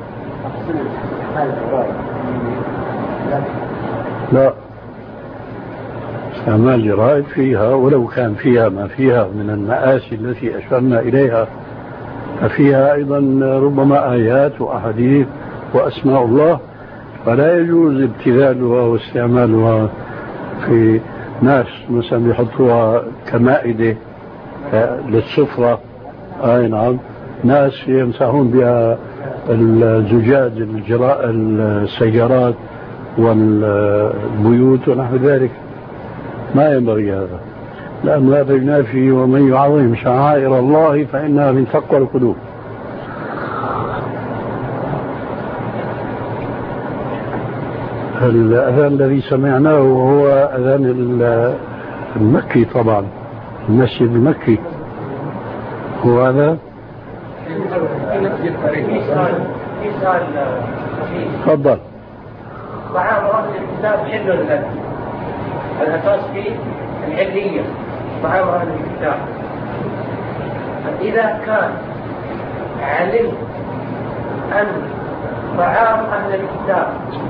لا، استعمال جرائد فيها ولو كان فيها ما فيها من المآسي التي أشرنا إليها، ففيها أيضا ربما آيات وأحاديث وأسماء الله، فلا يجوز ابتذالها واستعمالها في ناس مثلا يحطوها كمائدة للسفرة. أي نعم، ناس يمسحون بها الزجاج السيارات والبيوت ونحو ذلك. ما ينبغي هذا، لأن هذا ينافي ومن يعظم شعائر الله فإنها من تقوى القلوب. الأذان الذي سمعناه وهو أذان المكي طبعا، المسجد المكي هو هذا. تفضل. طعام أهل الكتاب حل لك، الأساس فيه العلية، طعام أهل الكتاب. إذا كان علم أن طعام أهل الكتاب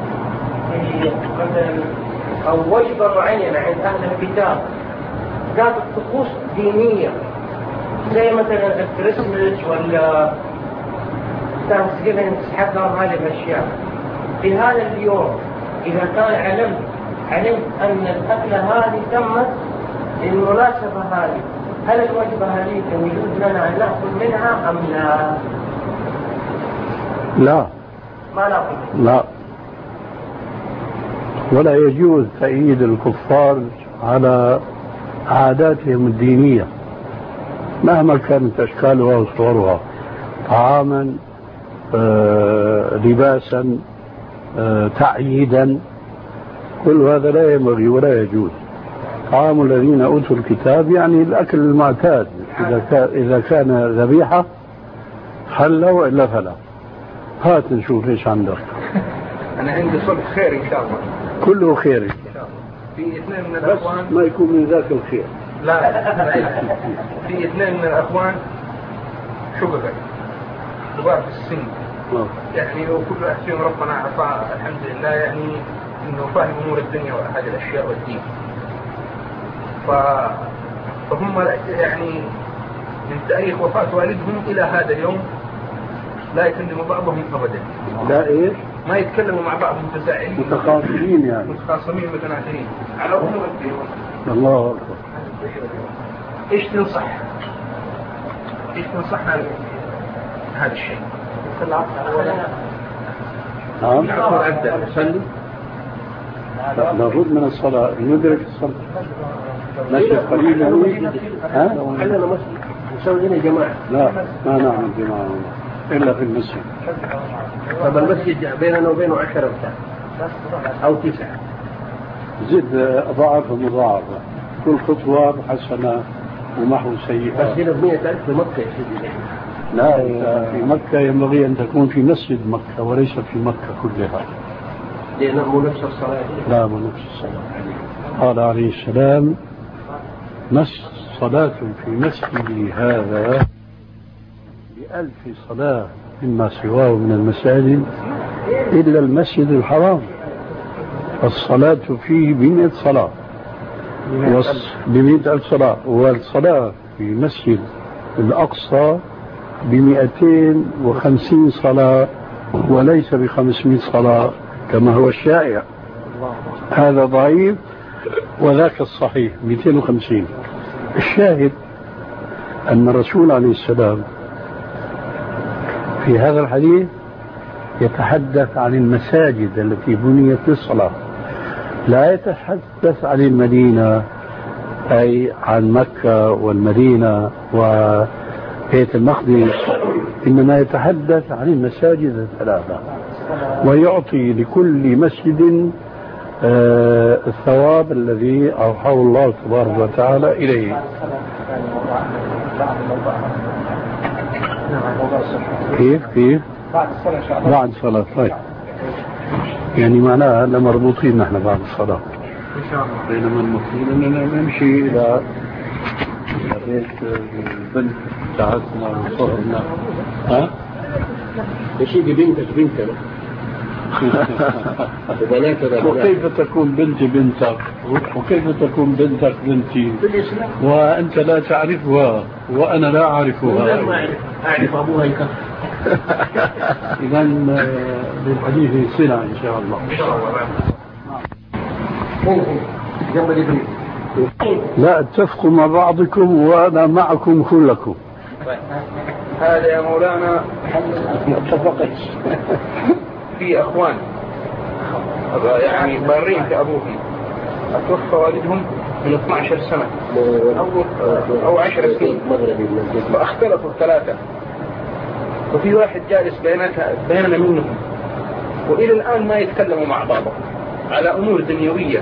مثلا أو وجبة معينة عند أهل الكتاب ذات طقوس دينية زي مثلا الكريسماس ولا تانكسجيفنج، حقهم هذه الأشياء في هذا اليوم، إذا كان علم علم أن الأكلة هذه تمت للمناسبة هذه، هل الوجبة هذه يجوز لنا أن نأكل منها أم لا؟ لا، ما نأكل. لا، ولا يجوز تأييد الكفار على عاداتهم الدينية مهما كانت أشكالها وصورها، طعاما آه، لباسا آه، تعييدا، كل هذا لا ينبغي ولا يجوز. طعام الذين أوتوا الكتاب يعني الأكل المعتاد، إذا كان, إذا كان ذبيحة حل وإلا فلا. هات نشوف إيش عندك. أنا عندي صلح خير إن شاء الله، كله خير إن شاء الله. في اثنين من بس الأخوان ما يكون من ذاك الخير. لا في اثنين من الأخوان شبكة كبار في السن، يعني وكل واحد فيهم ربنا عطاه الحمد لله، يعني إنه فاهم أمور الدنيا وهذه الأشياء والدين. فهم يعني من تاريخ وفاة والدهم إلى هذا اليوم لا يكلموا بعضهم أبدا. لا إيه؟ ما يتكلموا مع بعض، متزاعلين متخاصمين، يعني متخاصمين متناثرين على أمور الدين. الله أكبر. إيش تنصح؟ إيش تنصحنا هذا الشيء؟ نعم. نصلي. لابد من الصلاة، ندرك الصلاة. ماشي قليلا. ها؟ عندنا مسجد نسوي هنا جماعة. لا، ما نعمل جماعة إلا في المسجد. طب المسجد بيننا وبينه عشرة بتاع أو تسعة. زد أضاعف ومضاعفة، كل خطوة حسنة ومحو سيئة. بس هنا بمئة ألف في مكة يا سيدي. لا، في مكة ينبغي أن تكون في مسجد مكة وليس في مكة كلها، لأنه نفس الصلاة. لا، مو نفس الصلاة. قال عليه السلام: مس صلاة في مسجدي هذا بألف صلاة مما سواه من المساجد إلا المسجد الحرام، الصلاة فيه بمئة صلاة بمئة ألف صلاة، والصلاة في مسجد الأقصى بمئتين وخمسين صلاة وليس بخمسمائة صلاة كما هو الشائع. هذا ضعيف وذاك الصحيح مئتين وخمسين. الشاهد أن الرسول عليه السلام في هذا الحديث يتحدث عن المساجد التي بنيت للصلاة، لا يتحدث عن المدينة أي عن مكة والمدينة وبيت المقدس، إنما يتحدث عن المساجد الثلاثة، ويعطي لكل مسجد آه الثواب الذي أوحاه الله تبارك وتعالى إليه. كيف كيف بعد الصلاة؟ طيب، يعني معناها أننا مربوطين نحن بعد الصلاة إن شاء الله، بينما المفروض أننا نمشي إلى بيت البنت بتاعتنا وصهرنا. ها؟ يشيد بنتك بنتك وكيف تكون بنتي بنتك وكيف تكون بنتك بنتي وأنت لا تعرفها وأنا لا أعرفها؟ أعرف أبوها يكفر. إذا بالحديث صلة إن شاء الله. إن شاء الله. لا اتفقوا مع بعضكم وأنا معكم كلكم. هذا يا مولانا اتفقت في أخوان يعني بارين في أبوهم، أتوفى والدهم من اثنتي عشرة سنة أو أو عشر سنين، فاختلفوا الثلاثة، وفي واحد جالس بيننا منهم، وإلى الآن ما يتكلموا مع بعضهم على أمور دنيوية.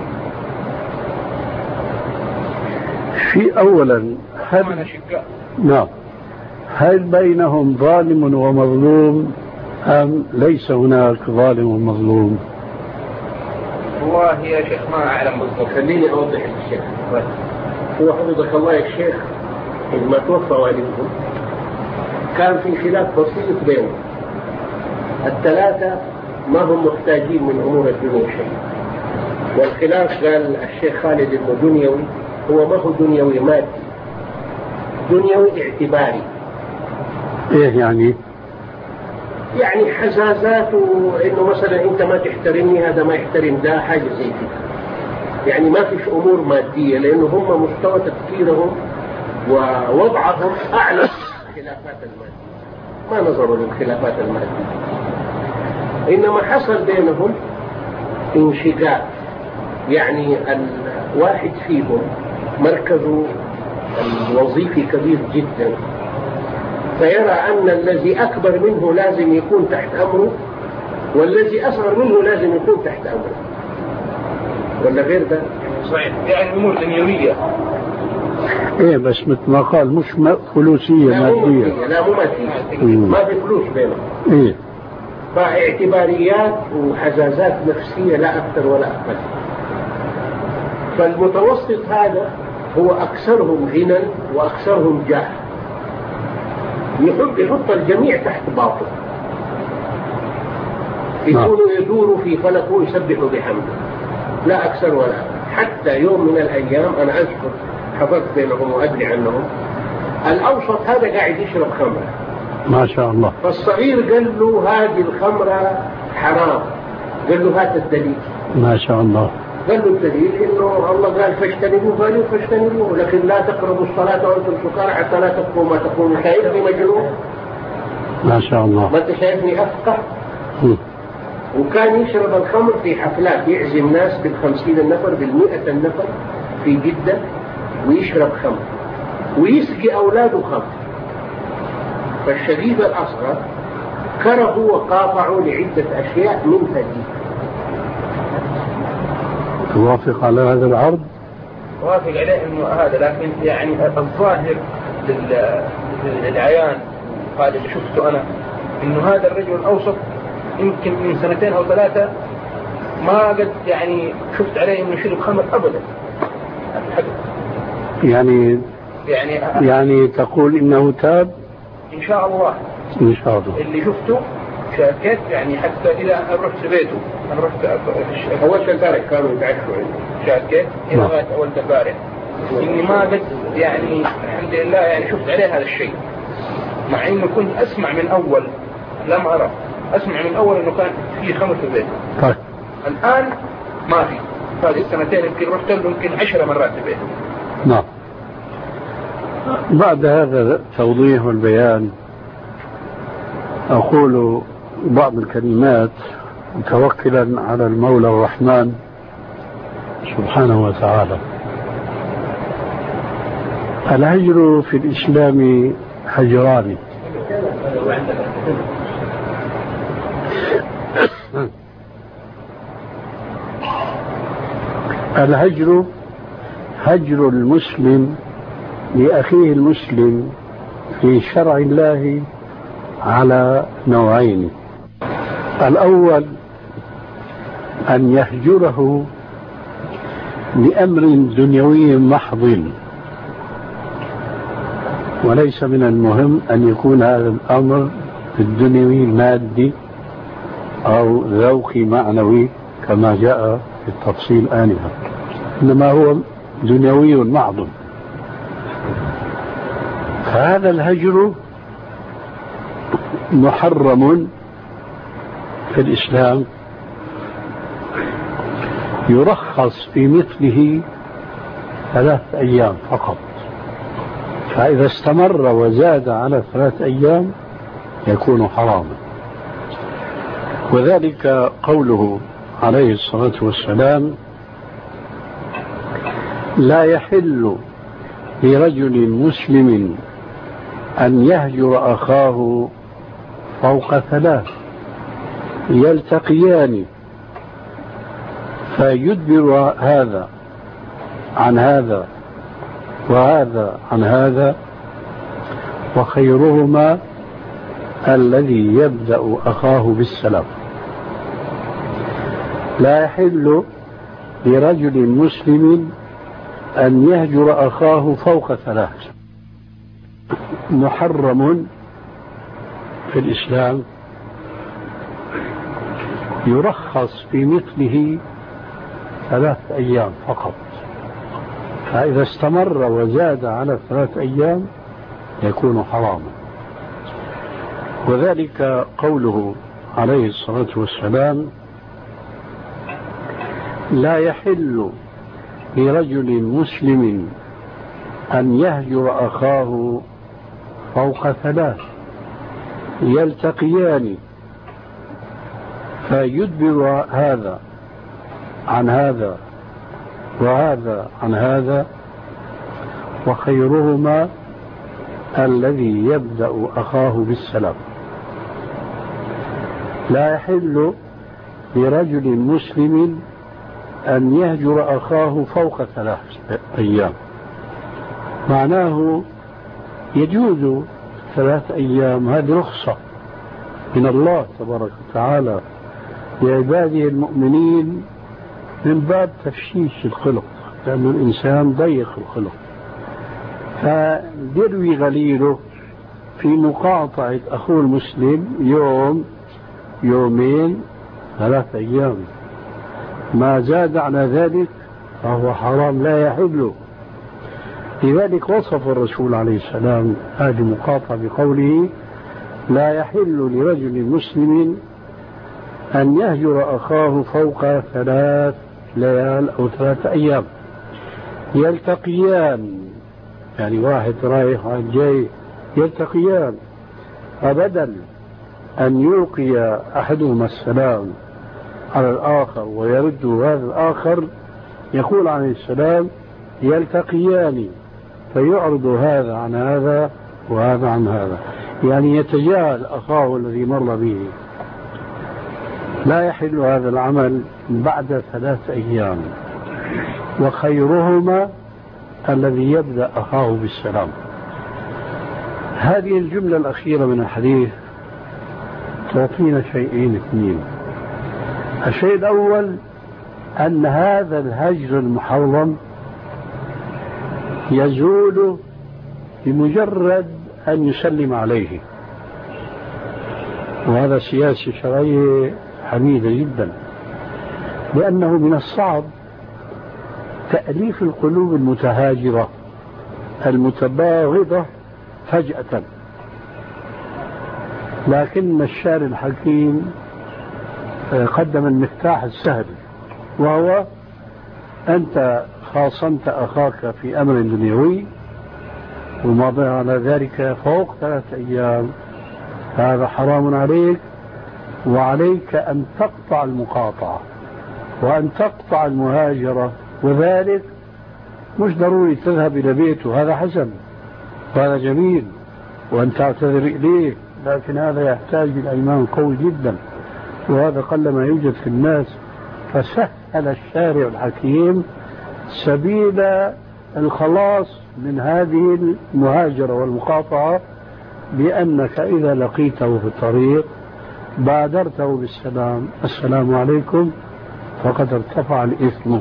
في أولا هل نعم هل بينهم ظالم ومظلوم أم ليس هناك ظالم ومظلوم؟ والله يا شيخ ما أعلم بالضبط. خليني أوضح للشيخ. هو حفظك الله يا شيخ، عندما توفى والدهم كان في خلاف بسيط بينهم، الثلاثة ما هم محتاجين من أمور الدنيا شيء، والخلاف قال الشيخ خالد إنه دنيوي، هو ما هو دنيوي مادي، دنيوي اعتباري. إيه يعني؟ يعني حزازات، وإنه مثلا أنت ما تحترمني هذا ما يحترم ده، حاجة زي كده. يعني ما فيش أمور مادية، لأنه هم مستوى تفكيرهم ووضعهم أعلى من الخلافات المادية، ما نظروا للخلافات المادية. إنما حصل بينهم انشقاق، يعني الواحد فيهم مركزه الوظيفي كبير جدا، فيرى أن الذي أكبر منه لازم يكون تحت أمره، والذي أصغر منه لازم يكون تحت أمره، ولا غير ده؟ صحيح، يعني أمور دنيوية. إيه بس مثل ما قال مش فلوسية لا مادية. لا مو مادية، ما في فلوس بينهم. إيه، فاعتباريات وحزازات نفسية لا أكثر ولا أقل. فالمتوسط هذا هو أكثرهم غنى وأكثرهم جاه، يحب يحط الجميع تحت باطل، يكونوا يدوروا في فلك ويسبحوا بحمده، لا أكثر ولا أقل. حتى يوم من الأيام أنا أذكر حفظت بينهم وأدري عنهم، الأوسط هذا قاعد يشرب خمرة ما شاء الله، فالصغير قال له هذه الخمرة حرام، قال له هات الدليل. ما شاء الله. قال له الدليل إنه الله قال فاجتنبوه، قالوا فاجتنبوه، لكن لا تقربوا الصلاة وأنتم سكارى حتى لا تفقهوا ما تقولون. شايفني مجنون؟ ما شاء الله. ما أنت شايفني أفقه؟ وكان يشرب الخمر في حفلات، يعزم ناس بالخمسين النفر بالمئة النفر في جدة، ويشرب خمر ويسقي أولاده خمر. فالشديد الأصغر كرهوا وقاطعوا لعدة أشياء من هذه. توافق على هذا العرض؟ توافق عليه إنه هذا، لكن يعني الظاهر للعيان هذا اللي شفته أنا، إنه هذا الرجل الأوسط يمكن من سنتين أو ثلاثة ما قد يعني شفت عليه إنه شرب خمر أبدا. يعني يعني يعني تقول إنه تاب؟ إن شاء الله. إن شاء الله. اللي شفته شاكيت يعني حتى إذا أنا رحت بيته أنا رحت أول البارح كانوا يتعشوا شاكيت إلى غاية أول البارح إني ما قد يعني الحمد لله يعني شفت عليه هذا الشيء، مع إنه كنت أسمع من أول لم أرى أسمع من أول إنه كان في خمر في البيت. طيب الآن ما في، هذه السنتين يمكن رحت له يمكن عشر مرات في بيته. نعم. بعد هذا التوضيح والبيان أقول بعض الكلمات متوكلا على المولى الرحمن سبحانه وتعالى. الهجر في الإسلام هجران. الهجر هجر المسلم لأخيه المسلم في شرع الله على نوعين. الأول أن يهجره لأمر دنيوي محض، وليس من المهم أن يكون هذا الأمر الدنيوي مادي أو ذوقي معنوي كما جاء في التفصيل آنفا، إنما هو دنيوي محض. فهذا الهجر محرم في الإسلام، يرخص في مثله ثلاث أيام فقط، فإذا استمر وزاد على ثلاث أيام يكون حراما. وذلك قوله عليه الصلاة والسلام: لا يحل لرجل مسلم أن يهجر أخاه فوق ثلاث يلتقيان فيدبر هذا عن هذا وهذا عن هذا، وخيرهما الذي يبدأ أخاه بالسلام. لا يحل لرجل مسلم أن يهجر أخاه فوق ثلاث، محرم في الإسلام، يرخص في مثله ثلاث أيام فقط، فإذا استمر وزاد على ثلاث أيام يكون حراما. وذلك قوله عليه الصلاة والسلام: لا يحل لرجل مسلم أن يهجر أخاه فوق ثلاث يلتقيان فيدبر هذا عن هذا وهذا عن هذا، وخيرهما الذي يبدأ أخاه بالسلام. لا يحل لرجل مسلم أن يهجر أخاه فوق ثلاث أيام، معناه يجوز ثلاث أيام، هذه رخصة من الله تبارك وتعالى لعباده المؤمنين من باب تفشيش الخلق، لأن الإنسان ضيق الخلق، فيروي غليله في مقاطعة أخوه المسلم يوم يومين ثلاث أيام، ما زاد على ذلك فهو حرام لا يحل. لذلك وصف الرسول عليه السلام هذه المقاطعة بقوله: لا يحل لرجل مسلم أن يهجر أخاه فوق ثلاث ليال أو ثلاث أيام يلتقيان، يعني واحد رايح واحد جاي يلتقيان، فبدل أن يلقي أحدهما السلام على الآخر ويرد هذا الآخر، يقول عليه السلام: يلتقيان فيعرض هذا عن هذا وهذا عن هذا، يعني يتجاهل أخاه الذي مر به. لا يحل هذا العمل بعد ثلاث أيام، وخيرهما الذي يبدأ أخاه بالسلام. هذه الجملة الأخيرة من الحديث تعطينا شيئين اثنين. الشيء الأول أن هذا الهجر المحرم يزول بمجرد أن يسلم عليه، وهذا سياسة شرعية حميدة جدا، لأنه من الصعب تأليف القلوب المتهاجرة المتباغضة فجأة، لكن الشاعر الحكيم قدم المفتاح السهل، وهو أنت خاصمت أخاك في أمر دنيوي ومضى على ذلك فوق ثلاثة أيام، هذا حرام عليك، وعليك أن تقطع المقاطعة وأن تقطع المهاجرة، وذلك مش ضروري تذهب إلى بيته، هذا حسن وهذا جميل وأن تعتذر إليه، لكن هذا يحتاج إلى إيمان قوي جدا، وهذا قل ما يوجد في الناس. فسهل الشارع الحكيم سبيل الخلاص من هذه المهاجرة والمقاطعة، بأنك إذا لقيته في الطريق بادرته بالسلام، السلام عليكم، فقد ارتفع الإثم.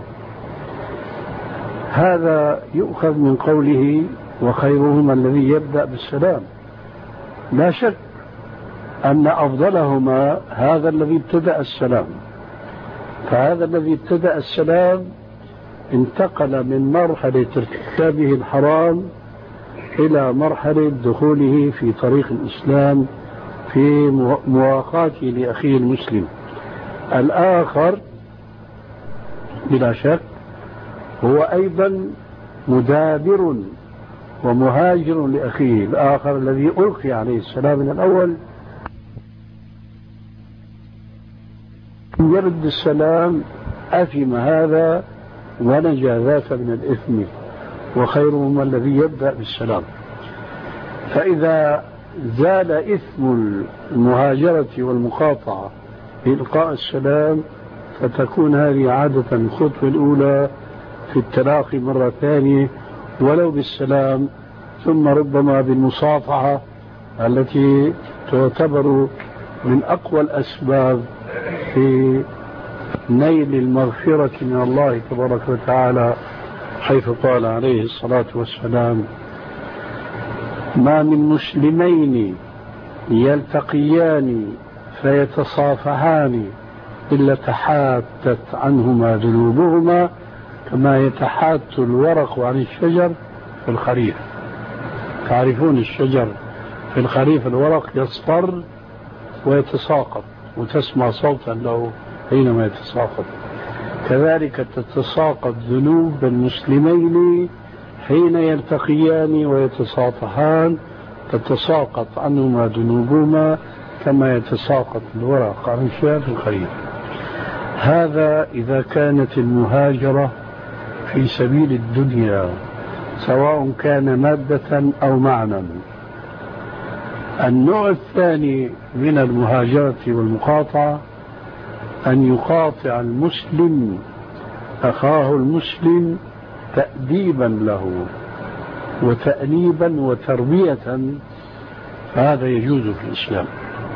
هذا يؤخذ من قوله وخيرهما الذي يبدأ بالسلام. لا شك أن أفضلهما هذا الذي ابتدأ السلام، فهذا الذي ابتدأ السلام انتقل من مرحلة ارتكابه الحرام إلى مرحلة دخوله في طريق الإسلام في مواقاته لأخيه المسلم. الآخر بلا شك هو أيضا مدابر ومهاجر لأخيه الآخر الذي ألقي عليه السلام من الأول، يرد السلام أثم هذا ونجا ذاك من الإثم، وخيرهما الذي يبدأ بالسلام. فإذا زال إثم المهاجرة والمقاطعة بإلقاء السلام، فتكون هذه عادة الخطوة الأولى في التلاقي مرة ثانية ولو بالسلام، ثم ربما بالمصافحة التي تعتبر من أقوى الأسباب في نيل المغفرة من الله تبارك وتعالى، حيث قال عليه الصلاة والسلام: ما من مسلمين يلتقيان فيتصافحان إلا تحاتت عنهما ذنوبهما كما يتحات الورق عن الشجر في الخريف. تعرفون الشجر في الخريف الورق يصفر ويتساقط وتسمع صوتا له حينما يتساقط، كذلك تتساقط ذنوب المسلمين حين يلتقيان ويتصافحان، تتساقط عنهما ذنوبهما كما يتساقط الورق عن الشجر في الخريف. هذا إذا كانت المهاجرة في سبيل الدنيا سواء كان مادة أو معنى. النوع الثاني من المهاجرة والمقاطعة أن يقاطع المسلم أخاه المسلم تأديبا له وتأنيبا وتربية، فهذا يجوز في الإسلام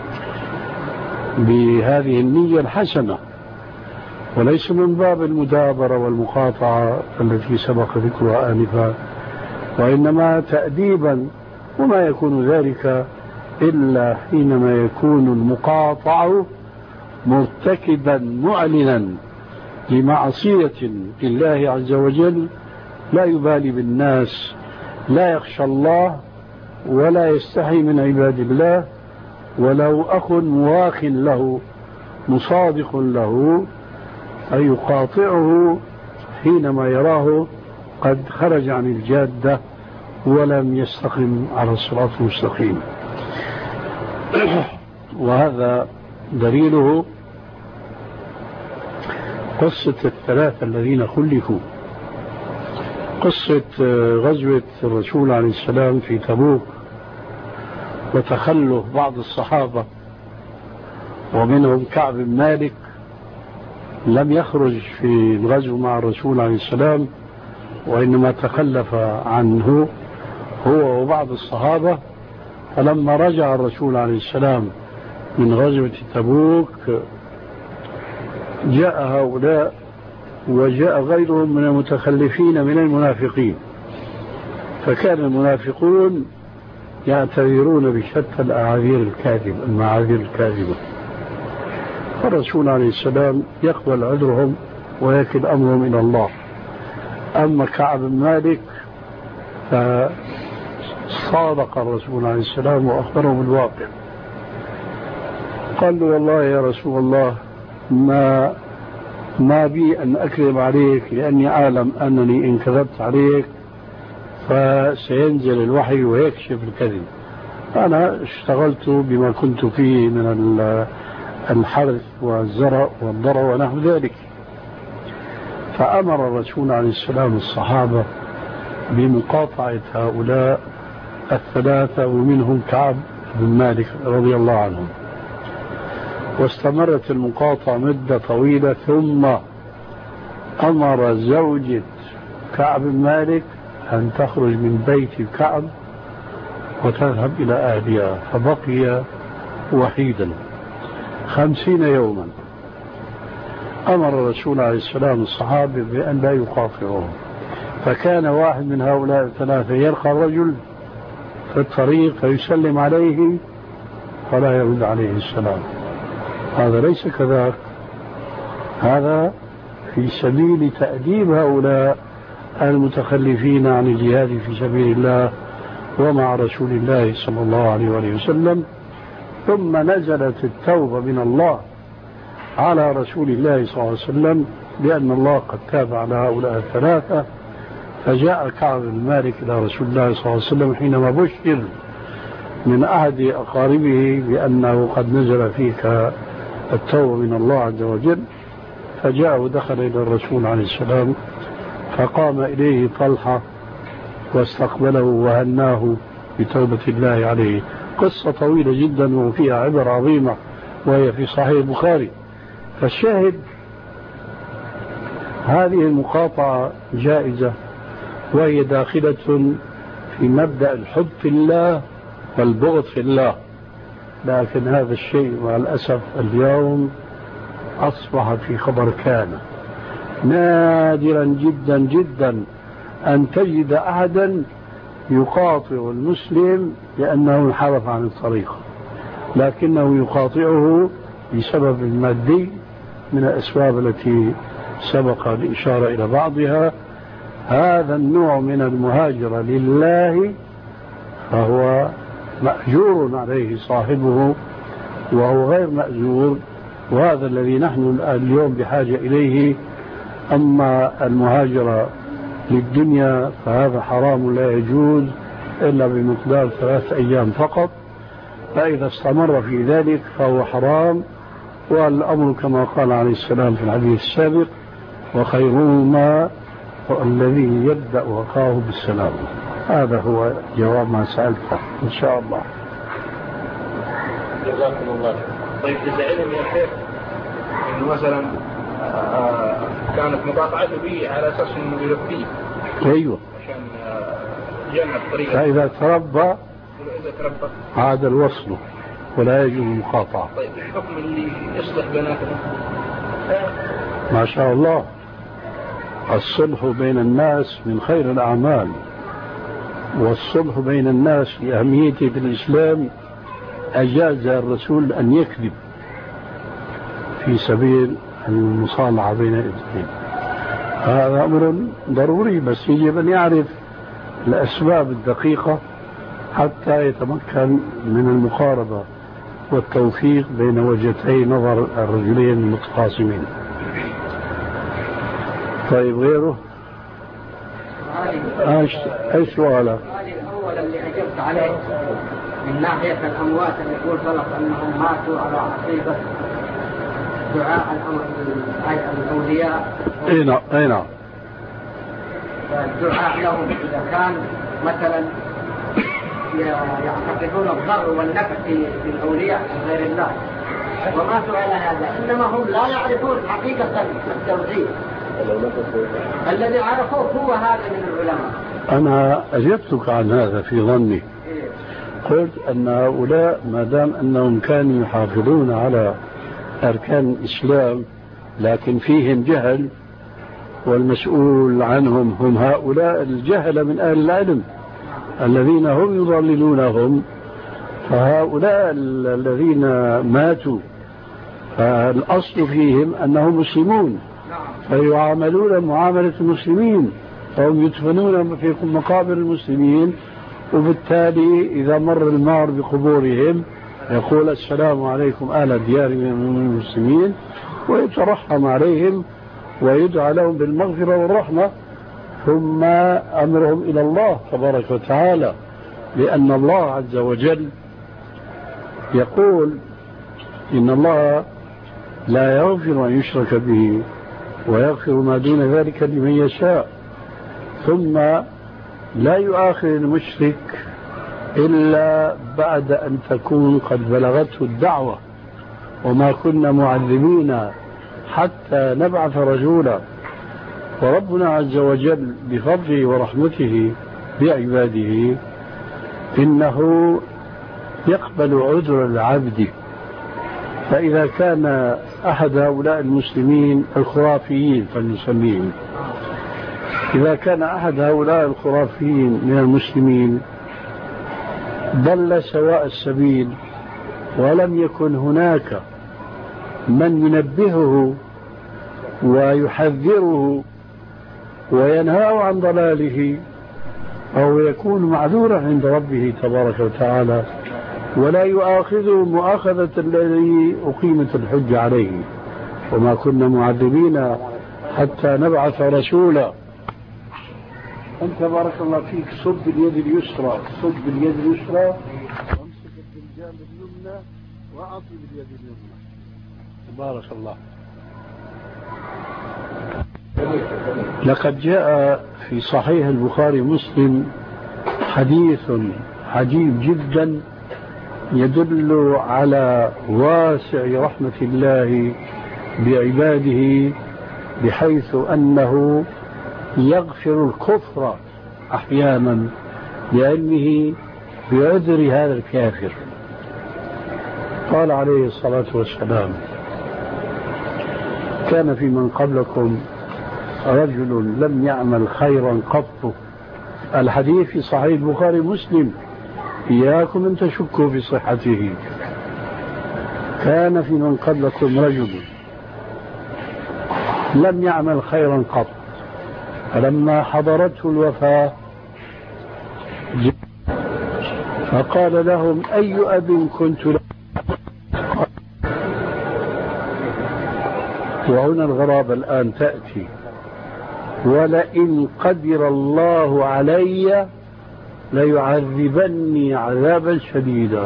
بهذه النية الحسنة، وليس من باب المدابرة والمقاطعة التي سبق ذكرها آنفا، وإنما تأديبا، وما يكون ذلك إلا حينما يكون المقاطع مرتكبا معلنا لمعصية لله عز وجل، لا يبالي بالناس، لا يخشى الله ولا يستحي من عباد الله، ولو أخ مواخ له مصادق له أن يقاطعه حينما يراه قد خرج عن الجادة ولم يستقم على الصراط المستقيم. وهذا دليله قصة الثلاثة الذين خلفوا، قصة غزوة الرسول عليه السلام في تبوك وتخلف بعض الصحابة، ومنهم كعب بن مالك لم يخرج في الغزو مع الرسول عليه السلام، وإنما تخلف عنه هو وبعض الصحابة. فلما رجع الرسول عليه السلام من غزوة تبوك جاء هؤلاء وجاء غيرهم من المتخلفين من المنافقين، فكان المنافقون يعتذرون بشتى الأعاذير الكاذبة المعاذير الكاذبة. فالرسول عليه السلام يقبل عذرهم ويكل أمرهم إلى الله. أما كعب بن مالك فصادق الرسول عليه السلام وأخبره بالواقع. قال له والله يا رسول الله ما ما بي أن أكذب عليك لأني أعلم أنني إن كذبت عليك فسينزل الوحي ويكشف الكذب. أنا اشتغلت بما كنت فيه من الحرث والزرع والضرع ونحو ذلك. فأمر الرسول عليه السلام الصحابة بمقاطعة هؤلاء الثلاثة ومنهم كعب بن مالك رضي الله عنهم. واستمرت المقاطعة مدة طويلة، ثم أمر زوجة كعب بن مالك أن تخرج من بيت كعب وتذهب إلى أهلها، فبقي وحيدا خمسين يوما. أمر الرسول عليه السلام الصحابة بأن لا يقاطعوهم، فكان واحد من هؤلاء الثلاثة يلقى الرجل في الطريق فيسلم عليه فلا يرد عليه السلام. هذا ليس كذاك، هذا في سبيل تأديب هؤلاء المتخلفين عن الجهاد في سبيل الله ومع رسول الله صلى الله عليه وآله وسلم. ثم نزلت التوبة من الله على رسول الله صلى الله عليه وسلم لأن الله قد تاب على هؤلاء الثلاثة. فجاء كعب بن مالك إلى رسول الله صلى الله عليه وسلم حينما بشر من أحد أقاربه بأنه قد نزل فيك التوبة من الله عز وجل، فجاء ودخل إلى الرسول عليه السلام فقام إليه طلحة واستقبله وهناه بتوبة الله عليه. قصة طويلة جدا وفيها عبر عظيمة وهي في صحيح البخاري. فالشاهد هذه المقاطعة جائزة وهي داخلة في مبدأ الحب في الله والبغض في الله، لكن هذا الشيء مع الأسف اليوم أصبح في خبر كان. نادرا جدا جدا أن تجد أحدا يقاطع المسلم لأنه انحرف عن الطريق، لكنه يقاطعه بسبب المادي من الأسباب التي سبق الإشارة إلى بعضها. هذا النوع من المهاجرة لله فهو مأجور عليه صاحبه وهو غير مأجور، وهذا الذي نحن اليوم بحاجة إليه. أما المهاجرة للدنيا فهذا حرام لا يجوز إلا بمقدار ثلاث أيام فقط، فإذا استمر في ذلك فهو حرام. والأمر كما قال عليه السلام في الحديث السابق: وخيرهما الذي يبدأ وقاه بالسلام. هذا هو جواب ما سألته إن شاء الله. جزاكم الله. طيب إذا علم يا شيخ إنه مثلا كانت مقاطعته به على أساس إنه يربيه، أيوه، عشان جمع الطريقة، فإذا تربى إذا تربى عاد الوصل ولا يجوز المقاطعة. طيب الحكم اللي يصلح بيناتهم؟ ما شاء الله، الصلح بين الناس من خير الأعمال، والصلح بين الناس لأهميته في الإسلام أجاز الرسول أن يكذب في سبيل المصالحة بين الاثنين. هذا أمر ضروري، بس يجب أن يعرف الأسباب الدقيقة حتى يتمكن من المقاربة والتوفيق بين وجهتي نظر الرجلين المتخاصمين. طيب غيره؟ ايش ايش سؤالك؟ السؤال الاول اللي اجبت عليه من ناحيه الاموات اللي يقول طلب انهم ماتوا على عقيده دعاء الامر الاولياء. اي نعم اي نعم. الدعاء لهم اذا كان مثلا يعتقدون الضر والنفع في الاولياء غير الله وماتوا على هذا، انما هم لا يعرفون حقيقه التوحيد الذي عرفوه هو هذا من العلماء. أنا أجبتك عن هذا في ظني، قلت أن هؤلاء ما دام أنهم كانوا يحافظون على أركان الإسلام لكن فيهم جهل، والمسؤول عنهم هم هؤلاء الجهل من أهل العلم الذين هم يضللونهم فهؤلاء الذين ماتوا فالأصل فيهم أنهم مسلمون فيعاملون معاملة المسلمين فهم يدفنون في مقابر المسلمين وبالتالي إذا مر المار بقبورهم يقول السلام عليكم أهل ديار من المسلمين ويترحم عليهم ويدعى لهم بالمغفرة والرحمة ثم أمرهم إلى الله تبارك وتعالى لأن الله عز وجل يقول إن الله لا يغفر أن يشرك به ويغفر ما دون ذلك لمن يشاء ثم لا يؤاخذ المشرك إلا بعد أن تكون قد بلغته الدعوة وما كنا معذبين حتى نبعث رسولا وربنا عز وجل بفضله ورحمته بعباده إنه يقبل عذر العبد فإذا كان أحد هؤلاء المسلمين الخرافيين فلنسميهم إذا كان أحد هؤلاء الخرافيين من المسلمين ضل سواء السبيل ولم يكن هناك من ينبهه ويحذره وينهاه عن ضلاله أو يكون معذورا عند ربه تبارك وتعالى ولا يؤاخذه مؤاخذة الذي أقيمت الحجة عليه وما كنا معذبين حتى نبعث رسولا. أنت بارك الله فيك صب باليد اليسرى صب باليد اليسرى وامسك بالجانب اليمنى وأعطي باليد اليمنى. بارك الله. لقد جاء في صحيح البخاري مسلم حديث عجيب جدا يدل على واسع رحمة الله بعباده بحيث أنه يغفر الكفر أحيانا لعلمه بعذر هذا الكافر. قال عليه الصلاة والسلام كان في من قبلكم رجل لم يعمل خيرا قط. الحديث في صحيح البخاري مسلم إياكم أن تشكوا في صحته. كان في من قبلكم رجل لم يعمل خيرا قط فلما حضرته الوفاة فقال لهم أي أب كنت له وهنا الغرابة الآن تأتي ولئن قدر الله علي ليعذبني عذابا شديدا.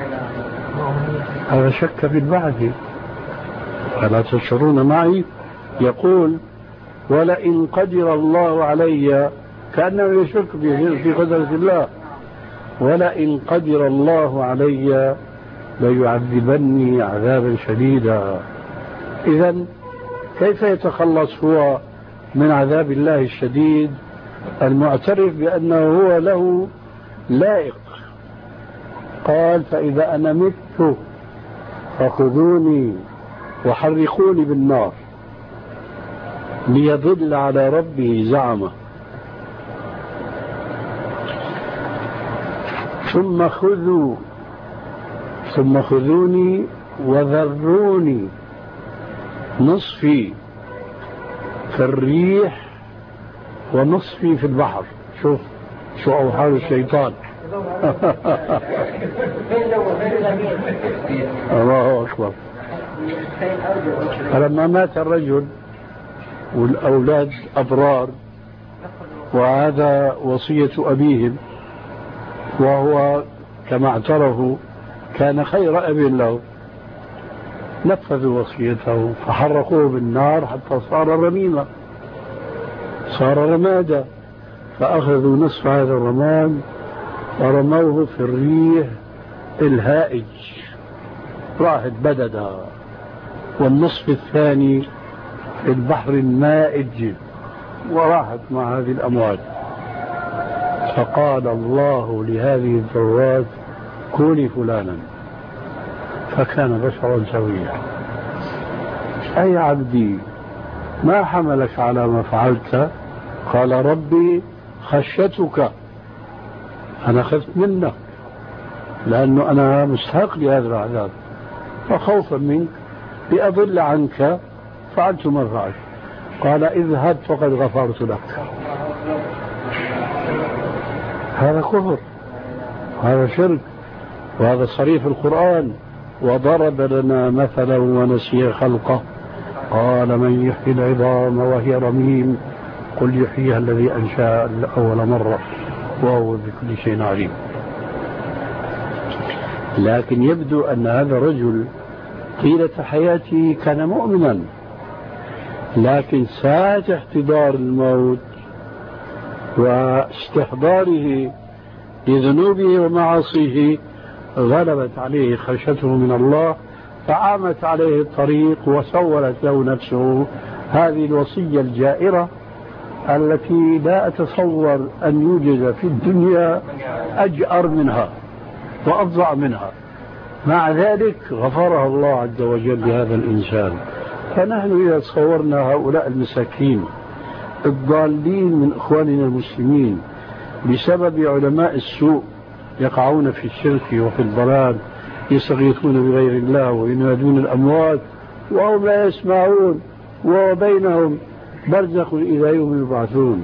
هذا شك في البعث ألا تشعرون معي؟ يقول ولئن قدر الله علي كأنه يشك في قدرة الله ولئن قدر الله علي ليعذبني عذابا شديدا. إذن كيف يتخلص هو من عذاب الله الشديد المعترف بأنه هو له لائق؟ قال فإذا أنا مت فخذوني وحرقوني بالنار ليضل على ربه زعمه ثم خذوا ثم خذوني وذروني نصفي في الريح ونصفي في البحر. شوف شو أوحال الشيطان. الله أكبر. فلما مات الرجل والأولاد أبرار وهذا وصية أبيهم وهو كما اعترفوا كان خير أب له نفذوا وصيته فحرقوه بالنار حتى صار رميما صار رمادا فأخذوا نصف هذا الرماد ورموه في الريح الهائج راحت بددا والنصف الثاني في البحر المائج وراحت مع هذه الأمواج. فقال الله لهذه الذرات كوني فلانا فكان بشرا سويا. أي عبدي ما حملك على ما فعلت؟ قال ربي خشيتك أنا خفت منك لأنه أنا مستحق لهذا العذاب، فخوفا منك لأضل عنك فعلت ما فعلت. قال اذهب فقد غفرت لك. هذا كفر، هذا شرك، وهذا صريح القرآن. وضرب لنا مثلا ونسي خلقه قال من يحيي العظام وهي رميم قل يحييها الذي أنشأ أول مرة وهو بكل شيء عليم. لكن يبدو أن هذا الرجل طيلة حياته كان مؤمنا، لكن ساعة احتضار الموت واستحضاره لذنوبه ومعاصيه غلبت عليه خشيته من الله، فعامت عليه الطريق وسولت له نفسه هذه الوصية الجائرة التي لا أتصور أن يوجد في الدنيا أجأر منها وأفظع منها. مع ذلك غفرها الله عز وجل لهذا الإنسان. فنحن إذا تصورنا هؤلاء المساكين الضالين من إخواننا المسلمين بسبب علماء السوء يقعون في الشرك وفي الضلال، يستغيثون بغير الله وينادون الأموات وهم لا يسمعون وبينهم برزخ إلى يوم يبعثون.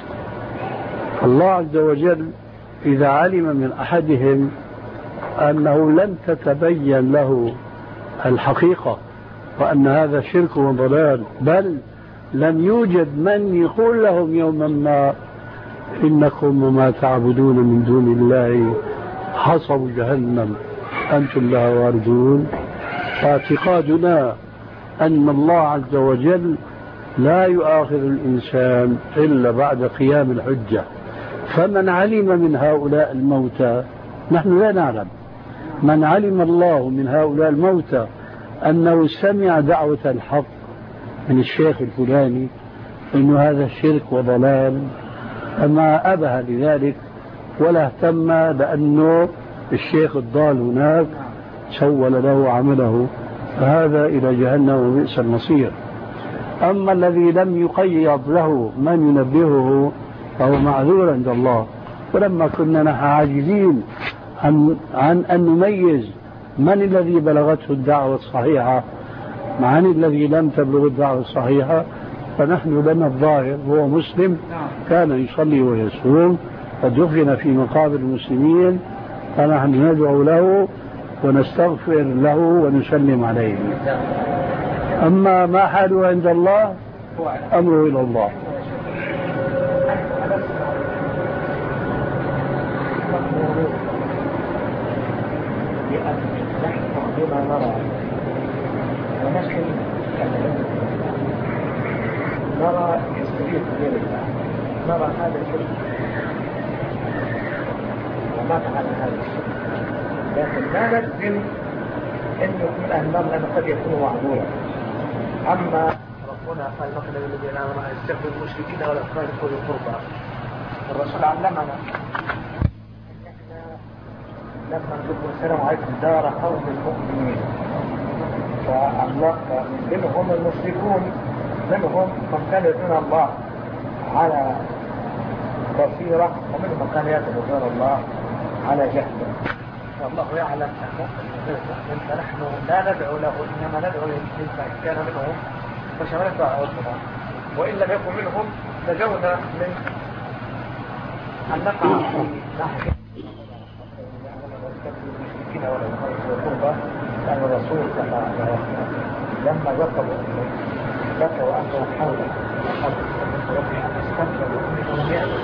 الله عز وجل إذا علم من أحدهم أنه لم تتبين له الحقيقة وأن هذا شرك وضلال، بل لم يوجد من يقول لهم يوما ما إنكم وما تعبدون من دون الله حصب جهنم أنتم لها واردون، فاعتقادنا أن الله عز وجل لا يؤاخذ الإنسان إلا بعد قيام الحجة. فمن علم من هؤلاء الموتى، نحن لا نعلم، من علم الله من هؤلاء الموتى أنه سمع دعوة الحق من الشيخ الفلاني إنه هذا شرك وضلال، فما أبه لذلك ولا اهتم، لأنه الشيخ الضال هناك سول له عمله، فهذا إلى جهنم وبئس المصير. أما الذي لم يقيض له من ينبهه فهو معذور عند الله. ولما كنا نحن عاجزين عن, عن أن نميز من الذي بلغته الدعوة الصحيحة عن الذي لم تبلغ الدعوة الصحيحة، فنحن لنا الظاهر هو مسلم كان يصلي ويصوم ودفن في مقابر المسلمين، فنحن ندعو له ونستغفر له ونسلم عليه. أما ما حاله عند الله أمره إلى الله. بما نرى ونحن نرى يستفيد غير الله، نرى هذا الشرك وما فعل هذا الشرك، لكن لا نجزم انه يكون اهل النار لانه قد يكون معذورا. اما ربنا قال مثلا الذين امنوا ان يستغفروا المشركين ولا يخالفوا القربى، الرسول علمنا لما نقول السلام عليكم دار قوم المؤمنين، فالله منهم المشركون، منهم من كان يدعون الله على بصيرة، ومنهم من كان يدعون الله على جهل. والله يعلم فنحن لا ندعو له، انما ندعو لمن كان منهم فشملت دعوتنا، وان لم يكن منهم نجونا من ان نقع في ناحية المشركين ولا يخالفوا القربى، لأن الرسول صلى الله عليه وسلم لما ذكروا ذكروا أنه حول ربي أن استنفروا منهم يعلم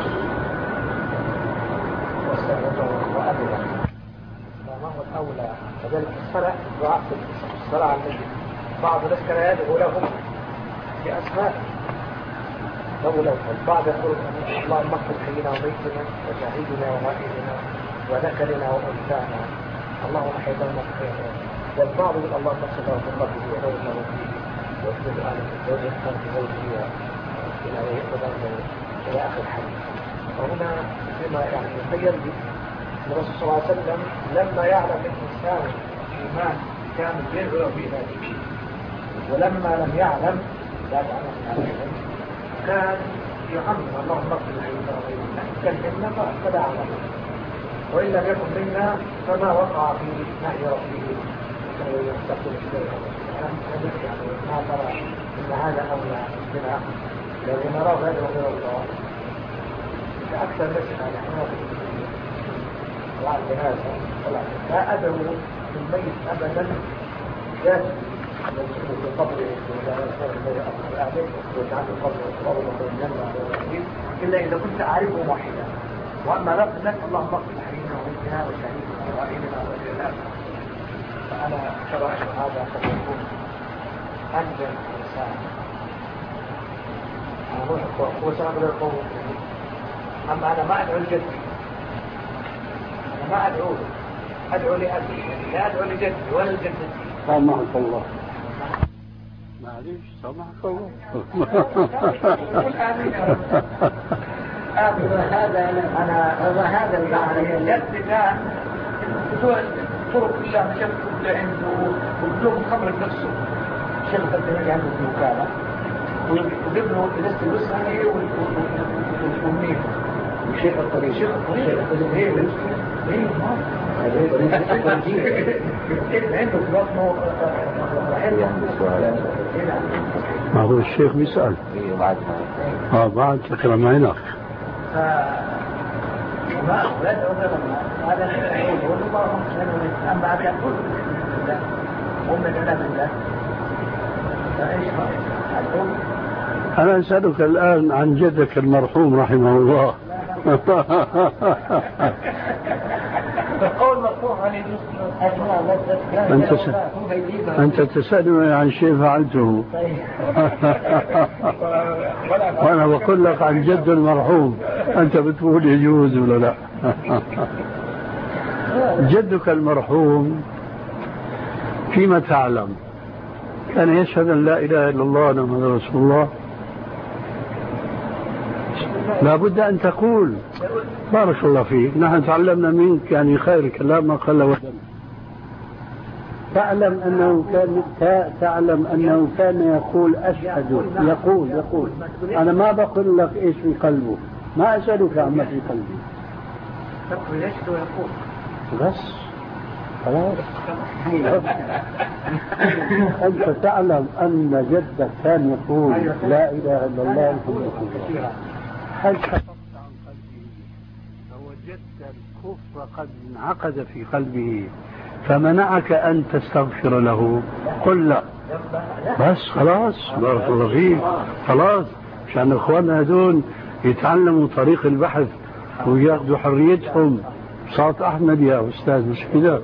واستغرقوا وأبدا، فما هو الأولى؟ فذلك الصلاة ضعف الصلاة على النبي. بعض الناس كان يدعو لهم بأسماء دولة، البعض يقول اللهم اغفر حينا وميتنا وشهيدنا وغائبنا وذكرنا وأنثانا اللهم حيثنا خيرا، والبعض يقول اللهم اغفر له من قبله ونور له فيه واسجد آله الزوج يختار في زوجه إلى إلى آخر الحديث. وهنا فيما يعني يخيل به الرسول صلى الله عليه وسلم لما يعلم الإنسان إيمان كان يدعو إلى ذلك، ولما لم يعلم لا يعلم كان يعمر اللهم اغفر له كلمنا فلا أعلم. وإن لم يكن منا فما وقع في نهي ربه يستقبل الشيء. يعني ما ترى إن هذا أولى بنا الذي نراه غير غير الله أكثر نسمع نحن وعن هذا لا أدعو الميت أبدا ذات يمسكه في قبره ولا يصير غير أمر عليه ويجعل قبره قبره في الجنة إلا إذا كنت أعرفه موحدا. وأما لا نسأل الله مغفرة حينا ومثلنا وشهيدنا ورائمنا وجلاله. فأنا ترى أن هذا قد يكون أنجل الإنسان. هو سنقول القوم. أما أنا ما أدعو الجد، أنا ما أدعو أدعو لأبي، لا أدعو لجدي ولا لجدتي. سامحك الله. معليش سامحك الله. هذا أنا هذا المعنى الابتداء طرق الله شفت عنده وبدون خمر نفسه شركة اللي عنده في وكالة وجبنه لست الوسطى والميم وشيخ الطريق شيخ الطريق الطريق ايه ما عنده في بطنه ما هو الشيخ بيسأل اه بعد فكرة ما هناك ما لا تعذر هذا العين والله أما يقول ومن لا بالله فإيش أنا أسألك الآن عن جدك المرحوم رحمه الله. أنت س... أنت تسألني عن شيء فعلته وأنا بقول لك عن جد المرحوم أنت بتقول يجوز ولا لا؟ جدك المرحوم فيما تعلم كان يشهد أن لا إله إلا الله محمد رسول الله. لا بد أن تقول بارك الله فيك نحن تعلمنا منك يعني خير الكلام ما قل ودل. تعلم أنه كان تعلم أنه كان يقول أشهد يقول يقول أنا ما بقول لك إيش في قلبه ما أسألك عما في قلبي يشهد ويقول بس خلاص. أنت تعلم أن جدك كان يقول لا إله إلا الله محمد رسول الله. هل كفرت عن قلبه فوجدت الكفر قد انعقد في قلبه فمنعك أن تستغفر له؟ قل لا بس خلاص بارك الله فيك خلاص عشان إخواننا هذول يتعلموا طريق البحث وياخذوا حريتهم. صوت أحمد يا أستاذ مش كده؟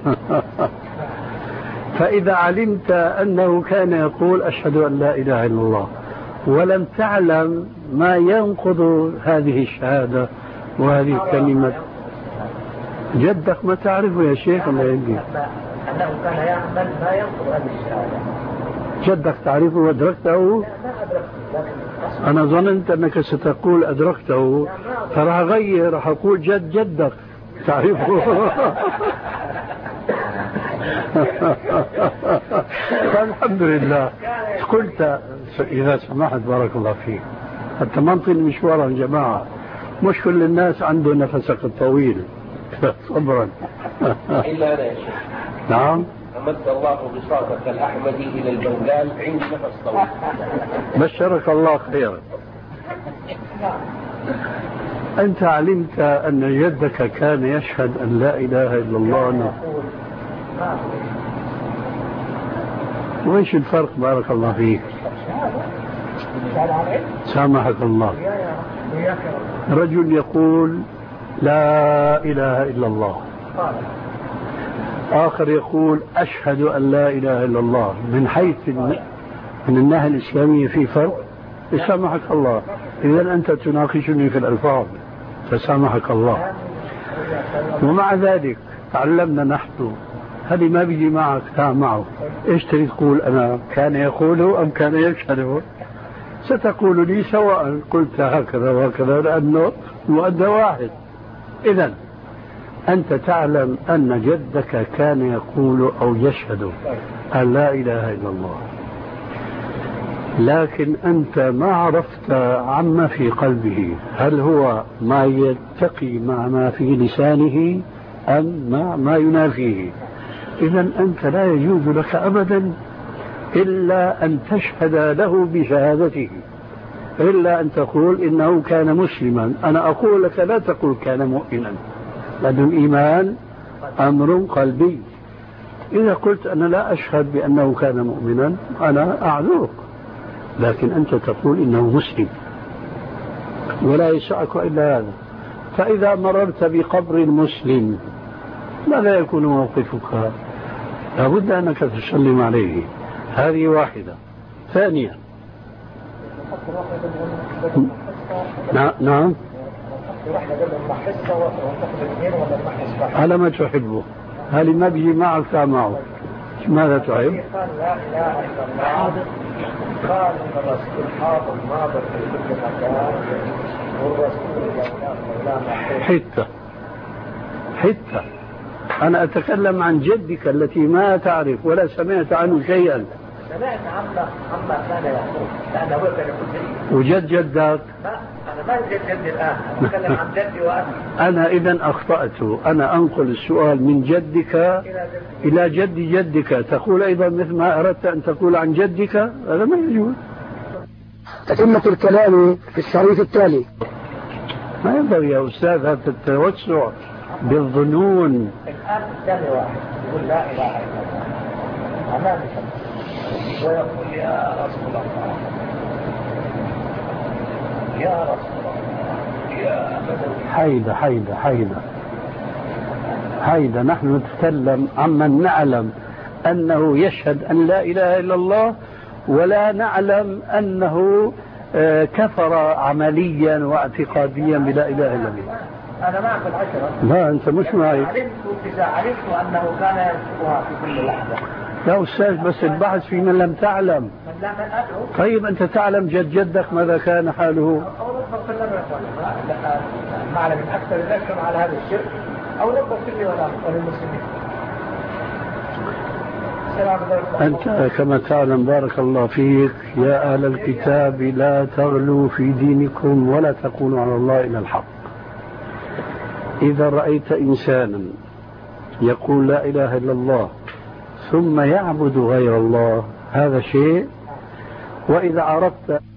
فإذا علمت أنه كان يقول أشهد أن لا إله إلا الله ولم تعلم ما ينقض هذه الشهادة وهذه الكلمة جدك ما تعرفه يا شيخ الله يهديك أنه كان يعمل ما ينقض هذه الشهادة. جدك تعرفه وأدركته؟ أنا ظننت أنك ستقول أدركته فراح أغير راح أقول جد جدك تعرفه. الحمد لله. قلت إذا سمحت بارك الله فيك حتى منطي المشوار يا جماعة مش كل الناس عنده نفسك الطويل صبرا. إلا أنا يا شيخ. نعم. أمد الله بساطك الأحمدي إلى البنغال عند نفس طويل. بشرك الله خيرا. أنت علمت أن جدك كان يشهد أن لا إله إلا الله وإيش الفرق بارك الله فيك؟ سامحك الله. رجل يقول لا إله إلا الله آخر يقول أشهد أن لا إله إلا الله من حيث من الناحية الإسلامية في فرق. سامحك الله. إذا أنت تناقشني في الألفاظ فسامحك الله. ومع ذلك تعلمنا نحن هذه ما بيجي معك تعال معه إيش تريد تقول أنا كان يقوله أم كان يشهده؟ ستقول لي سواء قلت هكذا وهكذا لأنه المؤدى واحد. إذن أنت تعلم أن جدك كان يقول أو يشهد أن لا إله إلا الله لكن أنت ما عرفت عما في قلبه، هل هو ما يتقي مع ما في لسانه أم ما, ما ينافيه. إذا أنت لا يجوز لك أبدا إلا أن تشهد له بشهادته، إلا أن تقول إنه كان مسلما. أنا أقول لك لا تقول كان مؤمنا، لأن الإيمان أمر قلبي. إذا قلت أنا لا أشهد بأنه كان مؤمنا أنا أعذرك، لكن أنت تقول إنه مسلم ولا يسعك إلا هذا. فإذا مررت بقبر المسلم ماذا يكون موقفك؟ لابد أنك تسلم عليه. هذه واحدة. ثانيا نعم على ما تحبه. هل ما بيجي معك معه ماذا تحب؟ قال لا اله الا الله، قال ان الرسول حاضر ناظر في كل مكان والرسول حتى حتى أنا أتكلم عن جدك التي ما تعرف ولا سمعت عنه شيئا. سمعت عما عما كان يقول، لأن هو كان يقول. وجد جدك؟ لا أنا ما جد جدي الآن، أتكلم عن جدي وأبي. أنا إذا أخطأت، أنا أنقل السؤال من جدك إلى جد جدك، تقول أيضا مثل ما أردت أن تقول عن جدك، هذا ما يجوز. تتمة الكلام في الشريط التالي. ما ينبغي يا أستاذ هذا التوسع بالظنون. الآن قدامي واحد يقول لا إله إلا الله أمامي ويقول يا رسول الله يا رسول الله يا بدوي. حيدة حيدة حيدة حيدة نحن نتكلم عمن نعلم أنه يشهد أن لا إله إلا الله، ولا نعلم أنه كفر عمليا واعتقاديا بلا إله إلا الله. أنا معك العشرة. لا أنت مش معي. علمت إذا علمت أنه كان ينفقها في كل لحظة. يا أستاذ بس البحث في من لم تعلم. من لم أدعو. طيب أنت تعلم جد جدك ماذا كان حاله؟ أو نقبل كلنا معلم من أكثر الأشهر على هذا الشرك، أو نقبل كل ولا وللمسلمين. أنت كما تعلم بارك الله فيك يا أهل الكتاب لا تغلوا في دينكم ولا تقولوا على الله إلا الحق. إذا رأيت إنسانا يقول لا إله إلا الله ثم يعبد غير الله هذا شيء، وإذا عرفت